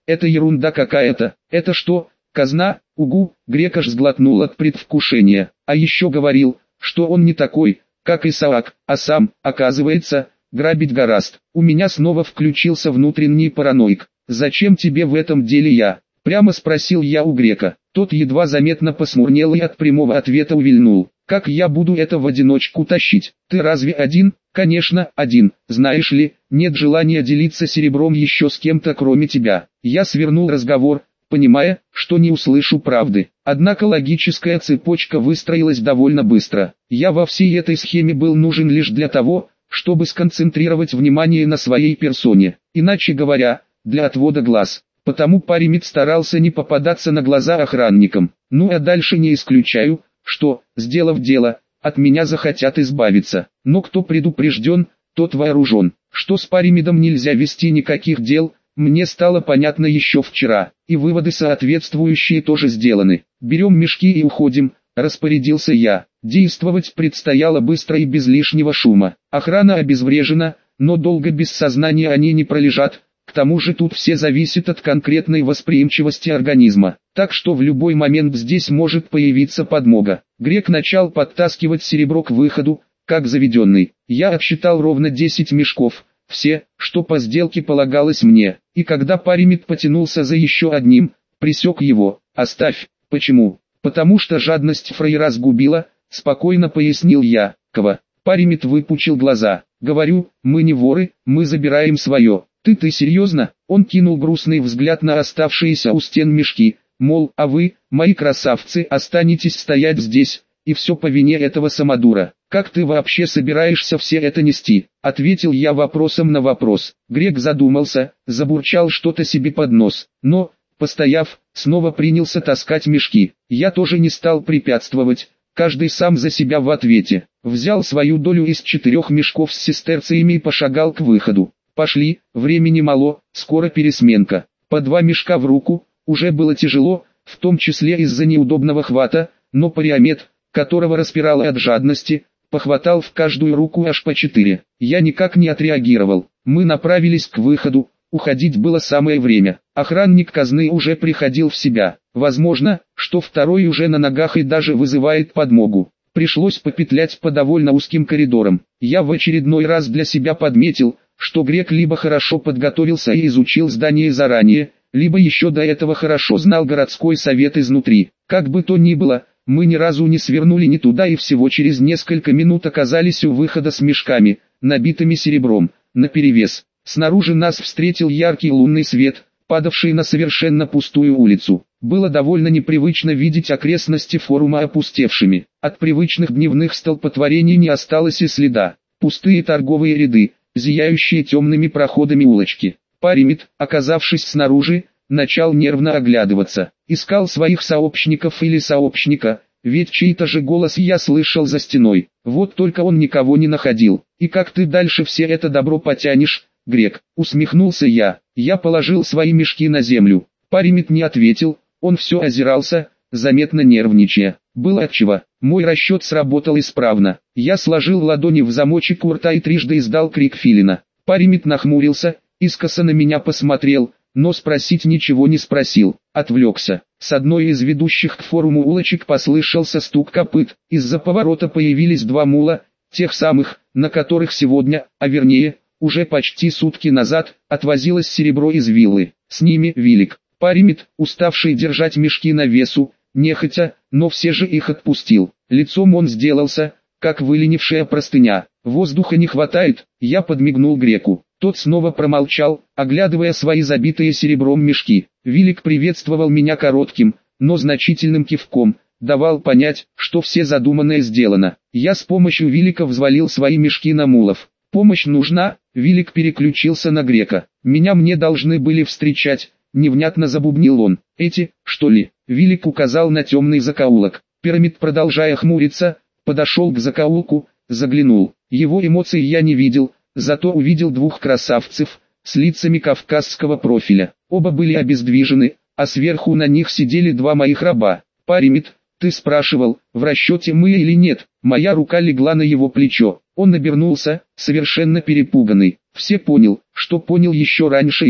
это ерунда какая-то. Это что, казна? Угу, Грек аж сглотнул от предвкушения. А еще говорил, что он не такой, как Исаак, а сам, оказывается, грабить гораст. У меня снова включился внутренний параноик. «Зачем тебе в этом деле я?» Прямо спросил я у Грека. Тот едва заметно посмурнел и от прямого ответа увильнул. «Как я буду это в одиночку тащить? Ты разве один?» «Конечно, один. Знаешь ли, нет желания делиться серебром еще с кем-то кроме тебя». Я свернул разговор, понимая, что не услышу правды. Однако логическая цепочка выстроилась довольно быстро. Я во всей этой схеме был нужен лишь для того, чтобы сконцентрировать внимание на своей персоне. Иначе говоря, для отвода глаз. Потому Паримит старался не попадаться на глаза охранникам. Ну а дальше не исключаю, что, сделав дело, от меня захотят избавиться. Но кто предупрежден, тот вооружен. Что с Паримидом нельзя вести никаких дел, мне стало понятно еще вчера. И выводы соответствующие тоже сделаны. Берем мешки и уходим, распорядился я. Действовать предстояло быстро и без лишнего шума. Охрана обезврежена, но долго без сознания они не пролежат. К тому же тут все зависит от конкретной восприимчивости организма, так что в любой момент здесь может появиться подмога. Грек начал подтаскивать серебро к выходу, как заведенный. Я отсчитал ровно десять мешков, все, что по сделке полагалось мне, и когда Паримит потянулся за еще одним, пресек его. «Оставь». «Почему?» «Потому что жадность фраера сгубила», спокойно пояснил я. «Кого?» Паримит выпучил глаза. «Говорю, мы не воры, мы забираем свое». «Ты, ты серьезно?» Он кинул грустный взгляд на оставшиеся у стен мешки, мол, а вы, мои красавцы, останетесь стоять здесь, и все по вине этого самодура. «Как ты вообще собираешься все это нести?» Ответил я вопросом на вопрос. Грек задумался, забурчал что-то себе под нос, но, постояв, снова принялся таскать мешки. Я тоже не стал препятствовать, каждый сам за себя в ответе. Взял свою долю из четырех мешков с сестерциями и пошагал к выходу. «Пошли, времени мало, скоро пересменка». По два мешка в руку, уже было тяжело, в том числе из-за неудобного хвата, но Паримет, которого распирало от жадности, похватал в каждую руку аж по четыре. Я никак не отреагировал. Мы направились к выходу, уходить было самое время. Охранник казны уже приходил в себя. Возможно, что второй уже на ногах и даже вызывает подмогу. Пришлось попетлять по довольно узким коридорам. Я в очередной раз для себя подметил, что Грек либо хорошо подготовился и изучил здание заранее, либо еще до этого хорошо знал городской совет изнутри. Как бы то ни было, мы ни разу не свернули не туда и всего через несколько минут оказались у выхода с мешками, набитыми серебром, наперевес. Снаружи нас встретил яркий лунный свет, падавший на совершенно пустую улицу. Было довольно непривычно видеть окрестности форума опустевшими. От привычных дневных столпотворений не осталось и следа. Пустые торговые ряды, зияющие темными проходами улочки. Паримит, оказавшись снаружи, начал нервно оглядываться. Искал своих сообщников или сообщника, ведь чей-то же голос я слышал за стеной. Вот только он никого не находил. «И как ты дальше все это добро потянешь, Грек?» Усмехнулся я. Я положил свои мешки на землю. Паримит не ответил, он все озирался, заметно нервничая. Было отчего. Мой расчет сработал исправно. Я сложил ладони в замочек у рта и трижды издал крик филина. Паримит нахмурился, искоса на меня посмотрел, но спросить ничего не спросил. Отвлекся. С одной из ведущих к форуму улочек послышался стук копыт. Из-за поворота появились два мула, тех самых, на которых сегодня, а вернее, уже почти сутки назад, отвозилось серебро из виллы. С ними Вилик. Паримит, уставший держать мешки на весу, нехотя, но все же их отпустил. Лицом он сделался, как выленившая простыня. «Воздуха не хватает», я подмигнул Греку. Тот снова промолчал, оглядывая свои забитые серебром мешки. Вилик приветствовал меня коротким, но значительным кивком, давал понять, что все задуманное сделано. Я с помощью Вилика взвалил свои мешки на мулов. «Помощь нужна?» Вилик переключился на Грека. «Меня мне должны были встречать», невнятно забубнил он. «Эти, что ли?» Вилик указал на темный закоулок. Пирамид, продолжая хмуриться, подошел к закоулку, заглянул. Его эмоций я не видел, зато увидел двух красавцев, с лицами кавказского профиля. Оба были обездвижены, а сверху на них сидели два моих раба. «Паримит, ты спрашивал, в расчете мы или нет?» Моя рука легла на его плечо. Он обернулся, совершенно перепуганный. Все понял, что понял еще раньше я.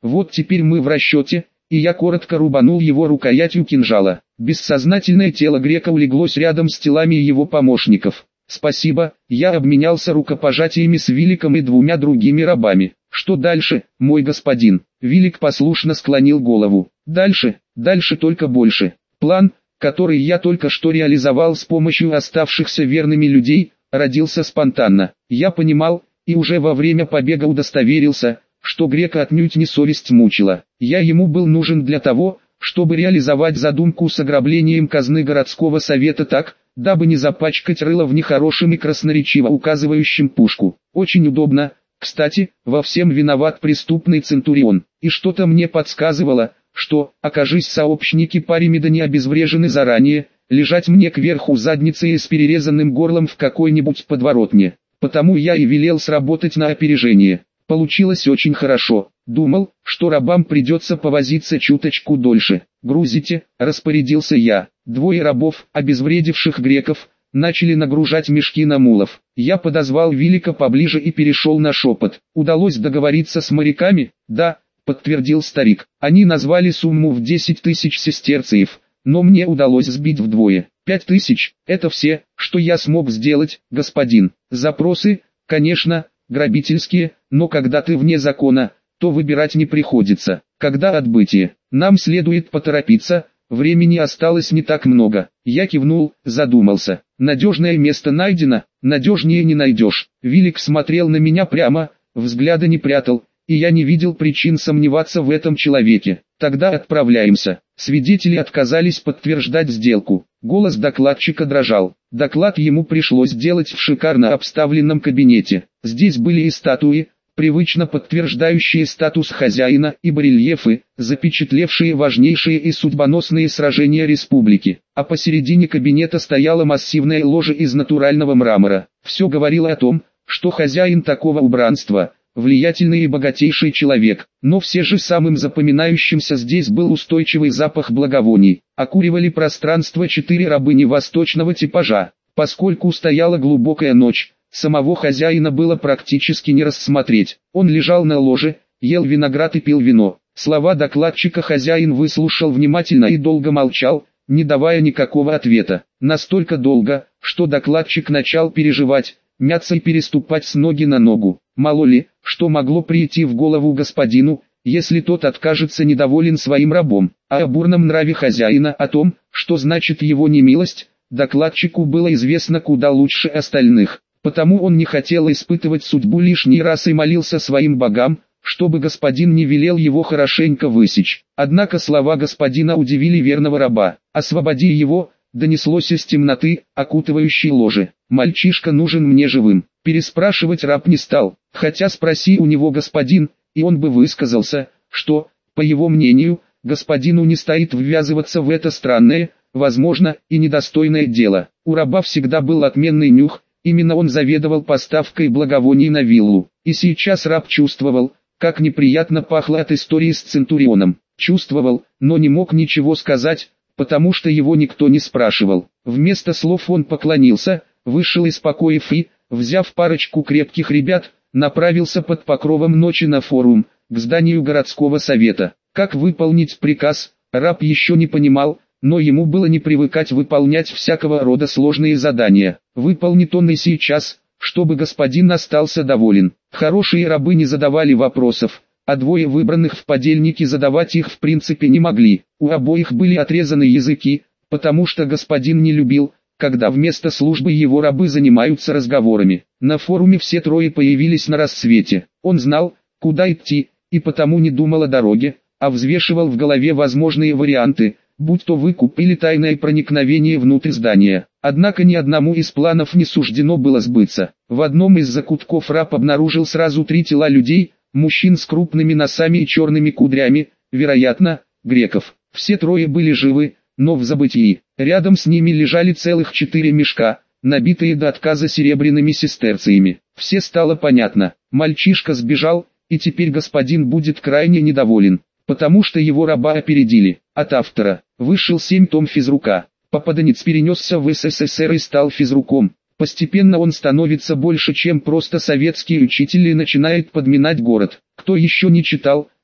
Вот теперь мы в расчете, и я коротко рубанул его рукоятью кинжала. Бессознательное тело грека улеглось рядом с телами его помощников. «Спасибо», я обменялся рукопожатиями с Виликом и двумя другими рабами. «Что дальше, мой господин?» Вилик послушно склонил голову. «Дальше, дальше только больше. План, который я только что реализовал с помощью оставшихся верными людей, родился спонтанно. Я понимал, и уже во время побега удостоверился, что грека отнюдь не совесть мучила. Я ему был нужен для того, чтобы реализовать задумку с ограблением казны городского совета так, дабы не запачкать рыло в нехорошем и красноречиво указывающем пушку. Очень удобно. Кстати, во всем виноват преступный Центурион. И что-то мне подсказывало, что, окажись сообщники Паримеда не обезврежены заранее, лежать мне кверху задницей с перерезанным горлом в какой-нибудь подворотне. Потому я и велел сработать на опережение. Получилось очень хорошо. Думал, что рабам придется повозиться чуточку дольше. «Грузите», — распорядился я. Двое рабов, обезвредивших греков, начали нагружать мешки на мулов. Я подозвал Вилика поближе и перешел на шепот. «Удалось договориться с моряками?» «Да», — подтвердил старик. «Они назвали сумму в десять тысяч сестерциев, но мне удалось сбить вдвое. Пять тысяч — это все, что я смог сделать, господин. Запросы, конечно, грабительские, но когда ты вне закона, то выбирать не приходится. Когда отбытие? Нам следует поторопиться, времени осталось не так много». Я кивнул, задумался. «Надежное место найдено, надежнее не найдешь». Вилик смотрел на меня прямо, взгляда не прятал, и я не видел причин сомневаться в этом человеке. «Тогда отправляемся». Свидетели отказались подтверждать сделку. Голос докладчика дрожал. Доклад ему пришлось делать в шикарно обставленном кабинете. Здесь были и статуи, привычно подтверждающие статус хозяина, и барельефы, запечатлевшие важнейшие и судьбоносные сражения республики. А посередине кабинета стояла массивная ложа из натурального мрамора. Все говорило о том, что хозяин такого убранства – влиятельный и богатейший человек, но все же самым запоминающимся здесь был устойчивый запах благовоний. Окуривали пространство четыре рабыни восточного типажа. Поскольку стояла глубокая ночь, самого хозяина было практически не рассмотреть. Он лежал на ложе, ел виноград и пил вино. Слова докладчика хозяин выслушал внимательно и долго молчал, не давая никакого ответа. Настолько долго, что докладчик начал переживать, мяться и переступать с ноги на ногу. Мало ли, что могло прийти в голову господину, если тот откажется недоволен своим рабом. А о бурном нраве хозяина, о том, что значит его немилость, докладчику было известно куда лучше остальных. Потому он не хотел испытывать судьбу лишний раз и молился своим богам, чтобы господин не велел его хорошенько высечь. Однако слова господина удивили верного раба. «Освободи его», донеслось из темноты, окутывающей ложе. «Мальчишка нужен мне живым». Переспрашивать раб не стал, хотя спроси у него господин, и он бы высказался, что, по его мнению, господину не стоит ввязываться в это странное, возможно, и недостойное дело. У раба всегда был отменный нюх, именно он заведовал поставкой благовоний на виллу. И сейчас раб чувствовал, как неприятно пахло от истории с Центурионом. Чувствовал, но не мог ничего сказать, потому что его никто не спрашивал. Вместо слов он поклонился, вышел из покоев и, взяв парочку крепких ребят, направился под покровом ночи на форум, к зданию городского совета. Как выполнить приказ, раб еще не понимал, но ему было не привыкать выполнять всякого рода сложные задания. Выполнит он и сейчас, чтобы господин остался доволен. Хорошие рабы не задавали вопросов, а двое выбранных в подельники задавать их в принципе не могли. У обоих были отрезаны языки, потому что господин не любил, когда вместо службы его рабы занимаются разговорами. На форуме все трое появились на рассвете. Он знал, куда идти, и потому не думал о дороге, а взвешивал в голове возможные варианты, будь то выкуп или тайное проникновение внутрь здания. Однако ни одному из планов не суждено было сбыться. В одном из закутков раб обнаружил сразу три тела людей, мужчин с крупными носами и черными кудрями, вероятно, греков. Все трое были живы, но в забытии. Рядом с ними лежали целых четыре мешка, набитые до отказа серебряными сестерциями. Все стало понятно. Мальчишка сбежал, и теперь господин будет крайне недоволен, потому что его раба опередили. От автора. Вышел семь том физрука. Попаданец перенесся в СССР и стал физруком. Постепенно он становится больше, чем просто советский учитель, и начинает подминать город. Кто еще не читал,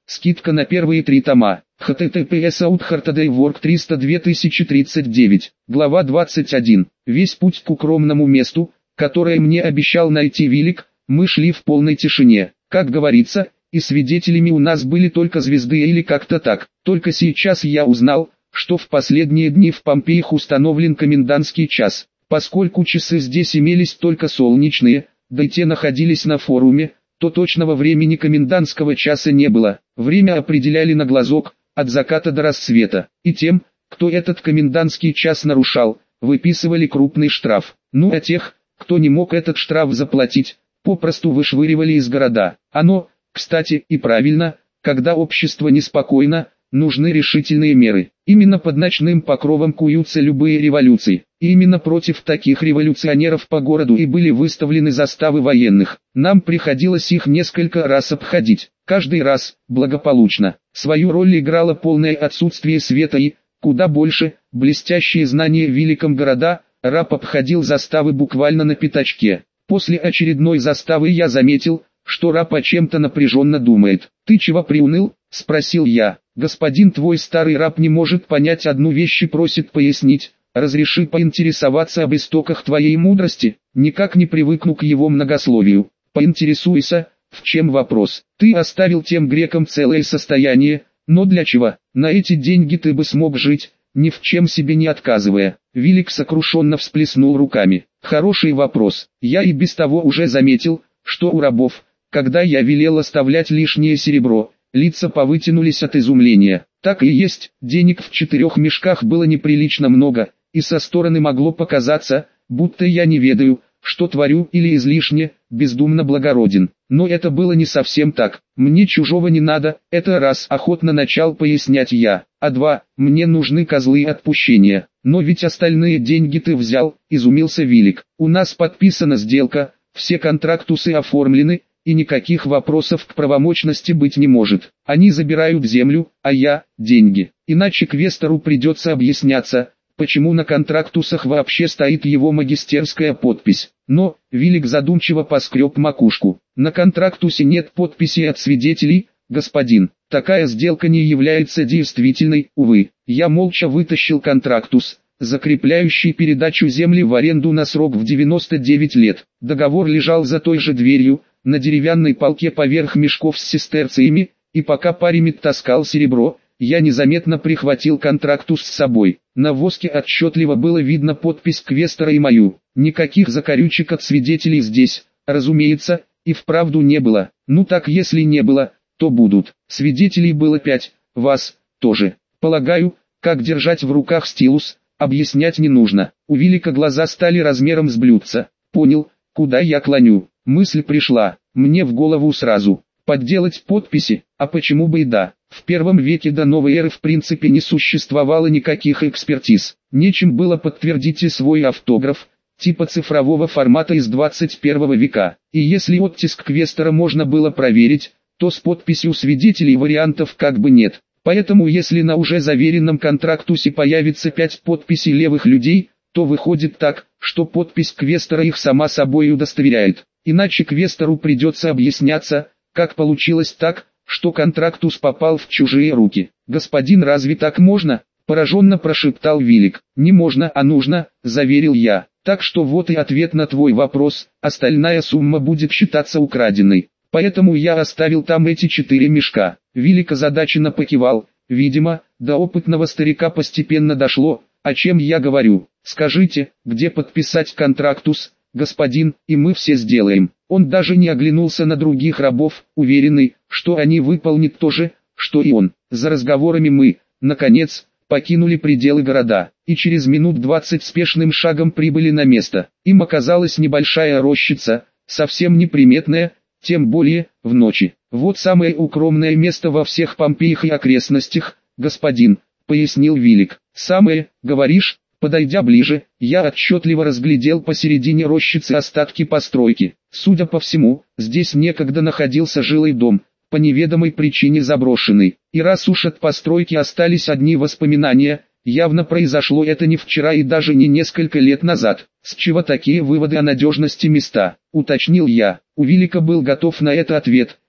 Скидка на первые три тома. эйч ти ти пи эс Outhartadaywork триста два тысячи тридцать девять. Глава двадцать один. Весь путь к укромному месту, которое мне обещал найти Вилик, мы шли в полной тишине. Как говорится, и свидетелями у нас были только звезды или как-то так. Только сейчас я узнал, что в последние дни в Помпеях установлен комендантский час. Поскольку часы здесь имелись только солнечные, да и те находились на форуме, то точного времени комендантского часа не было. Время определяли на глазок, от заката до рассвета. И тем, кто этот комендантский час нарушал, выписывали крупный штраф. Ну а тех, кто не мог этот штраф заплатить, попросту вышвыривали из города. Оно, кстати, и правильно, когда общество неспокойно, нужны решительные меры. Именно под ночным покровом куются любые революции. И именно против таких революционеров по городу и были выставлены заставы военных. Нам приходилось их несколько раз обходить. Каждый раз, благополучно. Свою роль играло полное отсутствие света и, куда больше, блестящие знания в великом города. Раб обходил заставы буквально на пятачке. После очередной заставы я заметил, что раб о чем-то напряженно думает. «Ты чего приуныл?» – спросил я. «Господин твой старый раб не может понять одну вещь и просит пояснить. Разреши поинтересоваться об истоках твоей мудрости». Никак не привыкну к его многословию. «Поинтересуйся, в чем вопрос? Ты оставил тем грекам целое состояние, но для чего? На эти деньги ты бы смог жить, ни в чем себе не отказывая». Вилик сокрушенно всплеснул руками. «Хороший вопрос. Я и без того уже заметил, что у рабов, когда я велел оставлять лишнее серебро, лица повытянулись от изумления. Так и есть, денег в четырех мешках было неприлично много, и со стороны могло показаться, будто я не ведаю, что творю или излишне, бездумно благороден. Но это было не совсем так. Мне чужого не надо, это раз, охотно начал пояснять я. А два, мне нужны козлы отпущения. Но ведь остальные деньги ты взял, изумился Вилик. У нас подписана сделка, все контрактусы оформлены, и никаких вопросов к правомочности быть не может. Они забирают землю, а я – деньги. Иначе квестору придется объясняться, почему на контрактусах вообще стоит его магистерская подпись. Но, Вилик задумчиво поскреб макушку. На контрактусе нет подписи от свидетелей, господин. Такая сделка не является действительной, увы. Я молча вытащил контрактус, закрепляющий передачу земли в аренду на срок в девяносто девять лет. Договор лежал за той же дверью, на деревянной полке поверх мешков с сестерциями, и пока паримет таскал серебро, я незаметно прихватил контрактус с собой. На воске отчетливо было видно подпись квестора и мою. Никаких закорючек от свидетелей здесь, разумеется, и вправду не было. Ну так если не было, то будут. Свидетелей было пять, вас тоже. Полагаю, как держать в руках стилус, объяснять не нужно. У Вилика глаза стали размером с блюдца. Понял, куда я клоню. Мысль пришла, мне в голову сразу. Подделать подписи, а почему бы и да. В первом веке до новой эры в принципе не существовало никаких экспертиз. Нечем было подтвердить и свой автограф, типа цифрового формата из двадцать первого века. И если оттиск квестора можно было проверить, то с подписью свидетелей вариантов как бы нет. Поэтому если на уже заверенном контрактусе появится пять подписей левых людей, то выходит так, что подпись квестора их сама собой удостоверяет. Иначе квестору придется объясняться, как получилось так, что контрактус попал в чужие руки. «Господин, разве так можно?» – пораженно прошептал Вилик. «Не можно, а нужно», – заверил я. «Так что вот и ответ на твой вопрос, остальная сумма будет считаться украденной. Поэтому я оставил там эти четыре мешка». Вилик озадаченно покивал. Видимо, до опытного старика постепенно дошло, о чем я говорю. «Скажите, где подписать контрактус, господин, и мы все сделаем». Он даже не оглянулся на других рабов, уверенный, что они выполнят то же, что и он. За разговорами мы, наконец, покинули пределы города, и через минут двадцать спешным шагом прибыли на место. Им оказалась небольшая рощица, совсем неприметная, тем более, в ночи. «Вот самое укромное место во всех Помпеях и окрестностях, господин», — пояснил Вилик. «Самое, говоришь?» Подойдя ближе, я отчетливо разглядел посередине рощицы остатки постройки. Судя по всему, здесь некогда находился жилой дом, по неведомой причине заброшенный. И раз уж от постройки остались одни воспоминания, явно произошло это не вчера и даже не несколько лет назад. «С чего такие выводы о надежности места?» — уточнил я. У Вилика был готов на это ответ,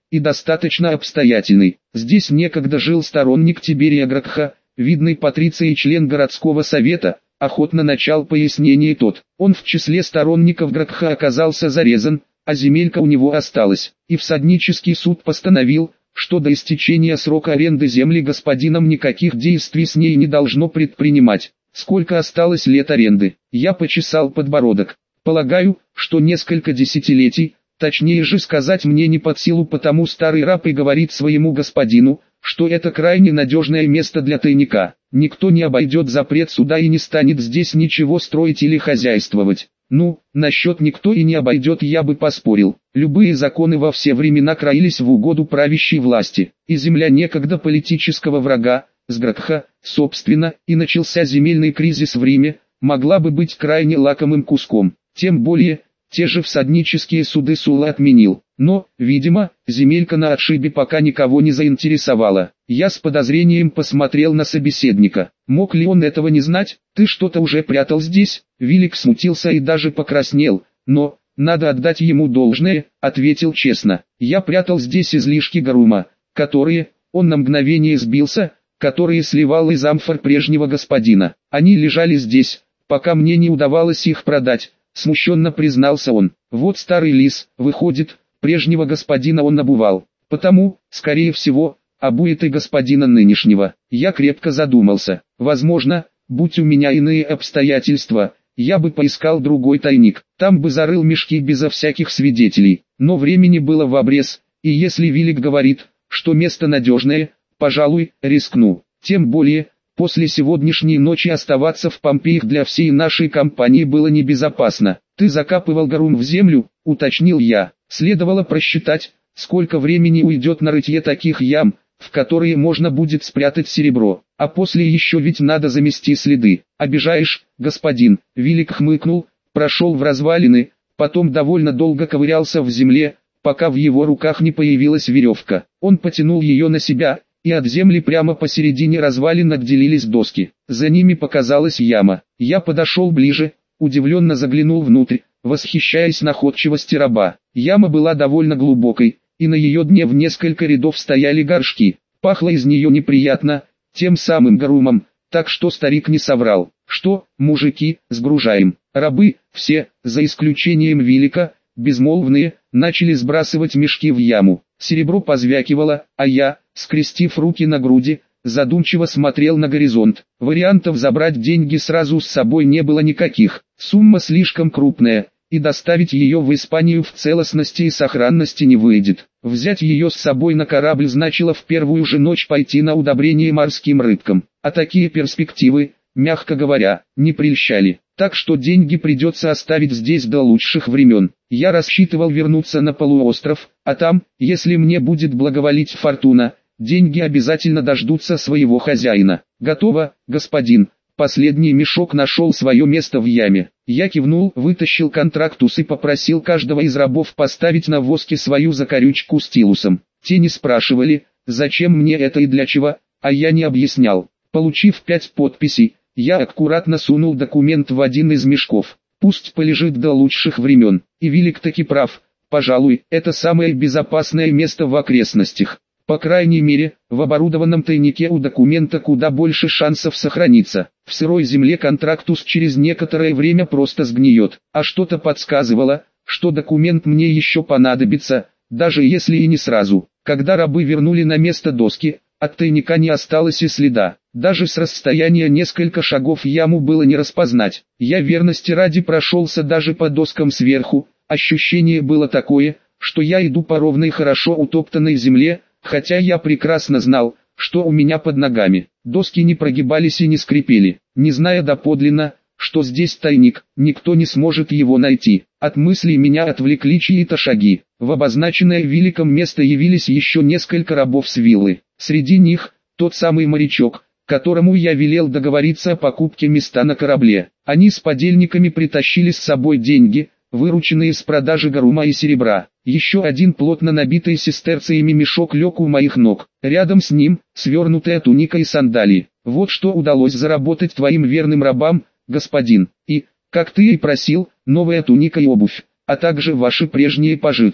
и достаточно обстоятельный. Здесь некогда жил сторонник Тиберия Гракха, видный патриций и член городского совета, охотно начал пояснение тот. Он в числе сторонников Гракха оказался зарезан, а земелька у него осталась, и всаднический суд постановил, что до истечения срока аренды земли господином никаких действий с ней не должно предпринимать. Сколько осталось лет аренды? Я почесал подбородок. Полагаю, что несколько десятилетий, точнее же сказать мне не под силу, потому старый раб и говорит своему господину, что это крайне надежное место для тайника. Никто не обойдет запрет суда и не станет здесь ничего строить или хозяйствовать. Ну, насчет никто и не обойдет я бы поспорил. Любые законы во все времена краились в угоду правящей власти, и земля некогда политического врага, с Гракха, собственно, и начался земельный кризис в Риме, могла бы быть крайне лакомым куском. Тем более, те же всаднические суды Сула отменил. Но, видимо, земелька на отшибе пока никого не заинтересовала. Я с подозрением посмотрел на собеседника. Мог ли он этого не знать? Ты что-то уже прятал здесь? Вилик смутился и даже покраснел. Но, надо отдать ему должное, ответил честно. Я прятал здесь излишки гарума, которые, он на мгновение сбился, которые сливал из амфор прежнего господина. Они лежали здесь, пока мне не удавалось их продать. Смущенно признался он. Вот старый лис, выходит, прежнего господина он обувал. Потому, скорее всего, обует и господина нынешнего. Я крепко задумался. Возможно, будь у меня иные обстоятельства, я бы поискал другой тайник. Там бы зарыл мешки безо всяких свидетелей. Но времени было в обрез, и если Вилик говорит, что место надежное, пожалуй, рискну. Тем более, после сегодняшней ночи оставаться в Помпеях для всей нашей компании было небезопасно. Ты закапывал гарум в землю, уточнил я. Следовало просчитать, сколько времени уйдет на рытье таких ям, в которые можно будет спрятать серебро. А после еще ведь надо замести следы. Обижаешь, господин? Вилик хмыкнул, прошел в развалины, потом довольно долго ковырялся в земле, пока в его руках не появилась веревка. Он потянул ее на себя, и от земли прямо посередине развалин отделились доски. За ними показалась яма. Я подошел ближе, удивленно заглянул внутрь, восхищаясь находчивости раба. Яма была довольно глубокой, и на ее дне в несколько рядов стояли горшки. Пахло из нее неприятно, тем самым гарумом, так что старик не соврал. Что, мужики, сгружаем. Рабы, все, за исключением Вилика, безмолвные, начали сбрасывать мешки в яму. Серебро позвякивало, а я, скрестив руки на груди, задумчиво смотрел на горизонт. Вариантов забрать деньги сразу с собой не было никаких. Сумма слишком крупная, и доставить ее в Испанию в целостности и сохранности не выйдет. Взять ее с собой на корабль значило в первую же ночь пойти на удобрение морским рыбкам. А такие перспективы, мягко говоря, не прельщали. Так что деньги придется оставить здесь до лучших времен. Я рассчитывал вернуться на полуостров, а там, если мне будет благоволить фортуна, деньги обязательно дождутся своего хозяина. Готово, господин. Последний мешок нашел свое место в яме. Я кивнул, вытащил контрактус и попросил каждого из рабов поставить на воске свою закорючку стилусом. Те не спрашивали, зачем мне это и для чего, а я не объяснял. Получив пять подписей, я аккуратно сунул документ в один из мешков. Пусть полежит до лучших времен. И Вилик таки прав. Пожалуй, это самое безопасное место в окрестностях. По крайней мере, в оборудованном тайнике у документа куда больше шансов сохраниться. В сырой земле контрактус через некоторое время просто сгниет. А что-то подсказывало, что документ мне еще понадобится, даже если и не сразу. Когда рабы вернули на место доски, от тайника не осталось и следа. Даже с расстояния несколько шагов яму было не распознать. Я верности ради прошелся даже по доскам сверху. Ощущение было такое, что я иду по ровной хорошо утоптанной земле, хотя я прекрасно знал, что у меня под ногами. Доски не прогибались и не скрипели. Не зная доподлинно, что здесь тайник, никто не сможет его найти. От мыслей меня отвлекли чьи-то шаги. В обозначенное Виликом место явились еще несколько рабов с виллы. Среди них, тот самый морячок, которому я велел договориться о покупке места на корабле. Они с подельниками притащили с собой деньги, вырученные с продажи гарума и серебра. Еще один плотно набитый сестерциями мешок лег у моих ног. Рядом с ним, свернутая туника и сандалии. Вот что удалось заработать твоим верным рабам, господин. И, как ты и просил, новая туника и обувь, а также ваши прежние пожитки.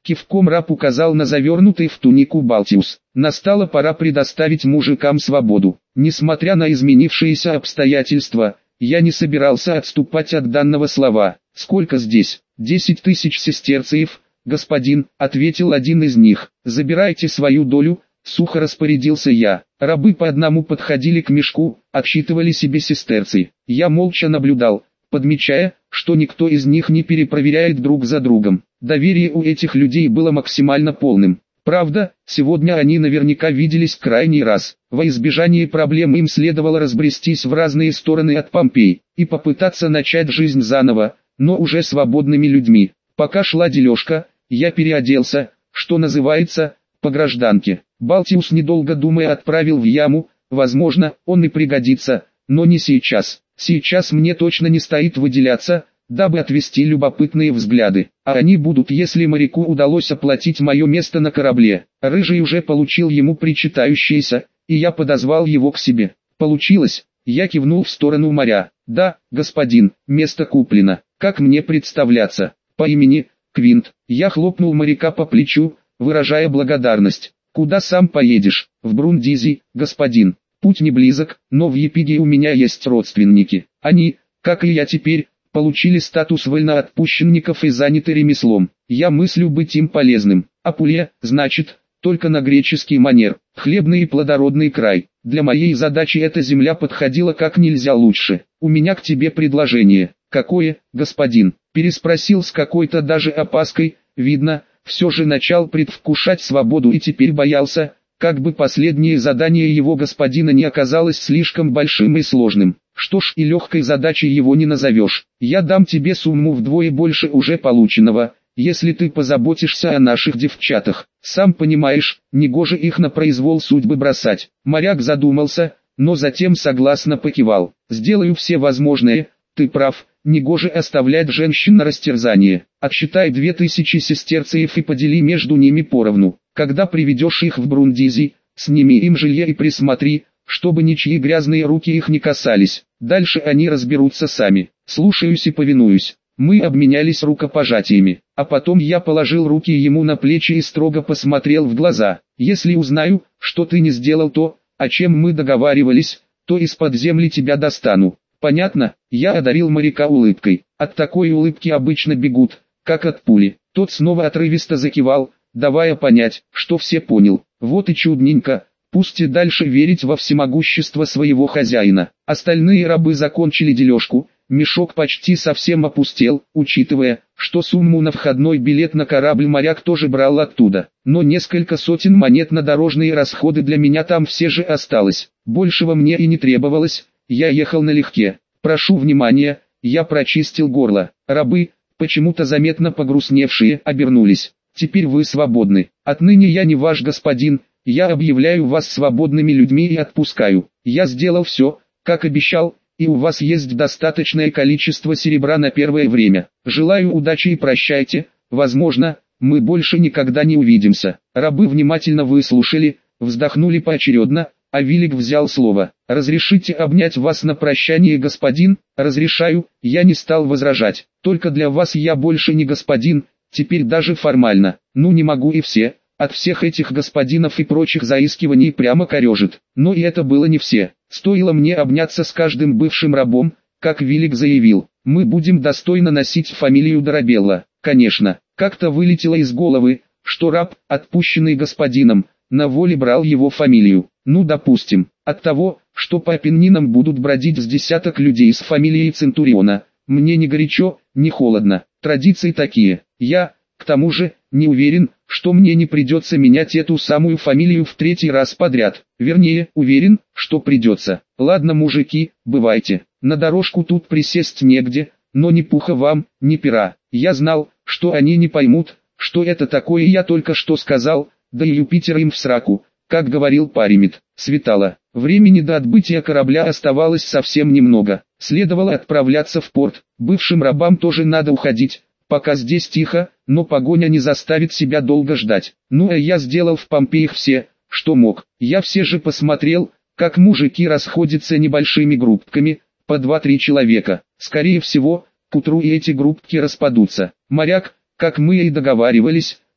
Кивком раб указал на завернутый в тунику Балтиус. Настала пора предоставить мужикам свободу. Несмотря на изменившиеся обстоятельства, я не собирался отступать от данного слова. «Сколько здесь?» «Десять тысяч сестерциев, господин», — ответил один из них. «Забирайте свою долю», — сухо распорядился я. Рабы по одному подходили к мешку, отсчитывали себе сестерции. Я молча наблюдал, подмечая, что никто из них не перепроверяет друг за другом. Доверие у этих людей было максимально полным. Правда, сегодня они наверняка виделись крайний раз. Во избежание проблем им следовало разбрестись в разные стороны от Помпей и попытаться начать жизнь заново, но уже свободными людьми. Пока шла дележка, я переоделся, что называется, по гражданке. Балтиус, недолго думая, отправил в яму. Возможно, он и пригодится, но не сейчас. Сейчас мне точно не стоит выделяться, дабы отвести любопытные взгляды, а они будут, если моряку удалось оплатить мое место на корабле. Рыжий уже получил ему причитающееся, и я подозвал его к себе. Получилось, я кивнул в сторону моря. Да, господин, место куплено. Как мне представляться? По имени Квинт. Я хлопнул моряка по плечу, выражая благодарность. Куда сам поедешь? В Брундизи, господин. Путь не близок, но в Епиге у меня есть родственники. Они, как и я теперь, получили статус вольноотпущенников и заняты ремеслом. Я мыслю быть им полезным. Апулия, значит, только на греческий манер. Хлебный и плодородный край. Для моей задачи эта земля подходила как нельзя лучше. У меня к тебе предложение. Какое, господин? Переспросил с какой-то даже опаской. Видно, все же начал предвкушать свободу и теперь боялся, как бы последнее задание его господина не оказалось слишком большим и сложным. Что ж, и легкой задачей его не назовешь. Я дам тебе сумму вдвое больше уже полученного, если ты позаботишься о наших девчатах. Сам понимаешь, негоже их на произвол судьбы бросать. Моряк задумался, но затем согласно покивал. Сделаю все возможное, ты прав, негоже оставлять женщин на растерзание. Отсчитай две тысячи сестерциев и подели между ними поровну. Когда приведешь их в Брундизи, сними им жилье и присмотри, чтобы ничьи грязные руки их не касались. Дальше они разберутся сами. Слушаюсь и повинуюсь. Мы обменялись рукопожатиями, а потом я положил руки ему на плечи и строго посмотрел в глаза. Если узнаю, что ты не сделал то, о чем мы договаривались, то из-под земли тебя достану. Понятно? Я одарил моряка улыбкой. От такой улыбки обычно бегут, как от пули. Тот снова отрывисто закивал, давая понять, что все понял. Вот и чудненько. Пусть и дальше верить во всемогущество своего хозяина. Остальные рабы закончили дележку, мешок почти совсем опустел, учитывая, что сумму на входной билет на корабль моряк тоже брал оттуда. Но несколько сотен монет на дорожные расходы для меня там все же осталось. Большего мне и не требовалось, я ехал налегке. Прошу внимания, я прочистил горло. Рабы, почему-то заметно погрустневшие, обернулись. Теперь вы свободны. Отныне я не ваш господин. Я объявляю вас свободными людьми и отпускаю. Я сделал все, как обещал, и у вас есть достаточное количество серебра на первое время. Желаю удачи и прощайте, возможно, мы больше никогда не увидимся. Рабы внимательно выслушали, вздохнули поочередно, а Вилик взял слово. «Разрешите обнять вас на прощание, господин?» «Разрешаю», я не стал возражать. «Только для вас я больше не господин, теперь даже формально. Ну не могу и все». От всех этих господинов и прочих заискиваний прямо корежит. Но и это было не все. Стоило мне обняться с каждым бывшим рабом, как Вилик заявил, мы будем достойно носить фамилию Доробелла. Конечно, как-то вылетело из головы, что раб, отпущенный господином, на воле брал его фамилию. Ну допустим, от того, что по Апеннинам будут бродить с десяток людей с фамилией Центуриона, мне ни горячо, ни холодно. Традиции такие. Я, к тому же, не уверен, что мне не придется менять эту самую фамилию в третий раз подряд. Вернее, уверен, что придется. Ладно, мужики, бывайте. На дорожку тут присесть негде, но ни пуха вам, ни пера. Я знал, что они не поймут, что это такое я только что сказал, да и Юпитер им в сраку, как говорил Паримед. Светало. Времени до отбытия корабля оставалось совсем немного. Следовало отправляться в порт. Бывшим рабам тоже надо уходить. Пока здесь тихо, но погоня не заставит себя долго ждать. Ну а я сделал в Помпеях все, что мог. Я все же посмотрел, как мужики расходятся небольшими группками, по два-три человека. Скорее всего, к утру и эти группки распадутся. Моряк, как мы и договаривались,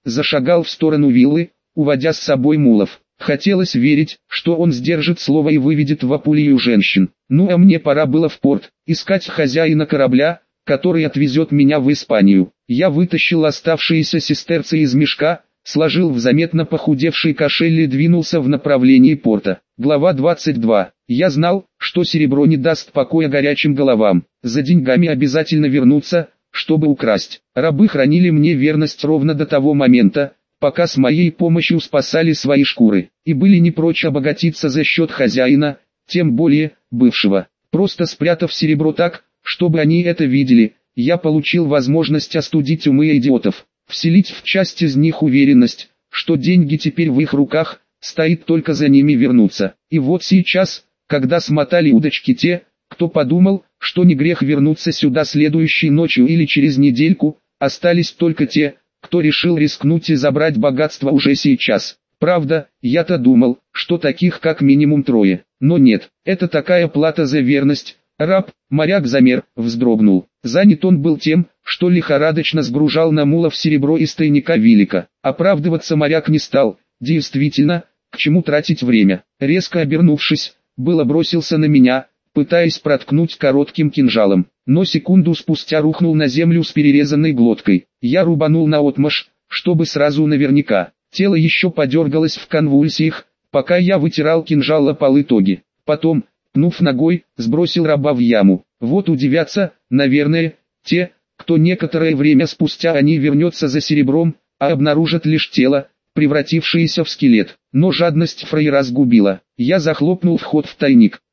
зашагал в сторону виллы, уводя с собой мулов. Хотелось верить, что он сдержит слово и выведет в Апулию женщин. Ну а мне пора было в порт, искать хозяина корабля, который отвезет меня в Испанию. Я вытащил оставшиеся сестерцы из мешка, сложил в заметно похудевший кошель и двинулся в направлении порта. Глава двадцать два. Я знал, что серебро не даст покоя горячим головам. За деньгами обязательно вернуться, чтобы украсть. Рабы хранили мне верность ровно до того момента, пока с моей помощью спасали свои шкуры, и были не прочь обогатиться за счет хозяина, тем более, бывшего. Просто спрятав серебро так, чтобы они это видели, я получил возможность остудить умы идиотов, вселить в часть из них уверенность, что деньги теперь в их руках, стоит только за ними вернуться. И вот сейчас, когда смотали удочки те, кто подумал, что не грех вернуться сюда следующей ночью или через недельку, остались только те, кто решил рискнуть и забрать богатство уже сейчас. Правда, я-то думал, что таких как минимум трое, но нет, это такая плата за верность. Раб, моряк замер, вздрогнул. Занят он был тем, что лихорадочно сгружал на мулов серебро из тайника Вилика. Оправдываться моряк не стал, действительно, к чему тратить время. Резко обернувшись, было бросился на меня, пытаясь проткнуть коротким кинжалом, но секунду спустя рухнул на землю с перерезанной глоткой. Я рубанул наотмашь, чтобы сразу наверняка. Тело еще подергалось в конвульсиях, пока я вытирал кинжал о полы тоги. Потом, пнув ногой, сбросил раба в яму. Вот удивятся, наверное, те, кто некоторое время спустя они вернется за серебром, а обнаружат лишь тело, превратившееся в скелет. Но жадность фраера сгубила. Я захлопнул вход в тайник.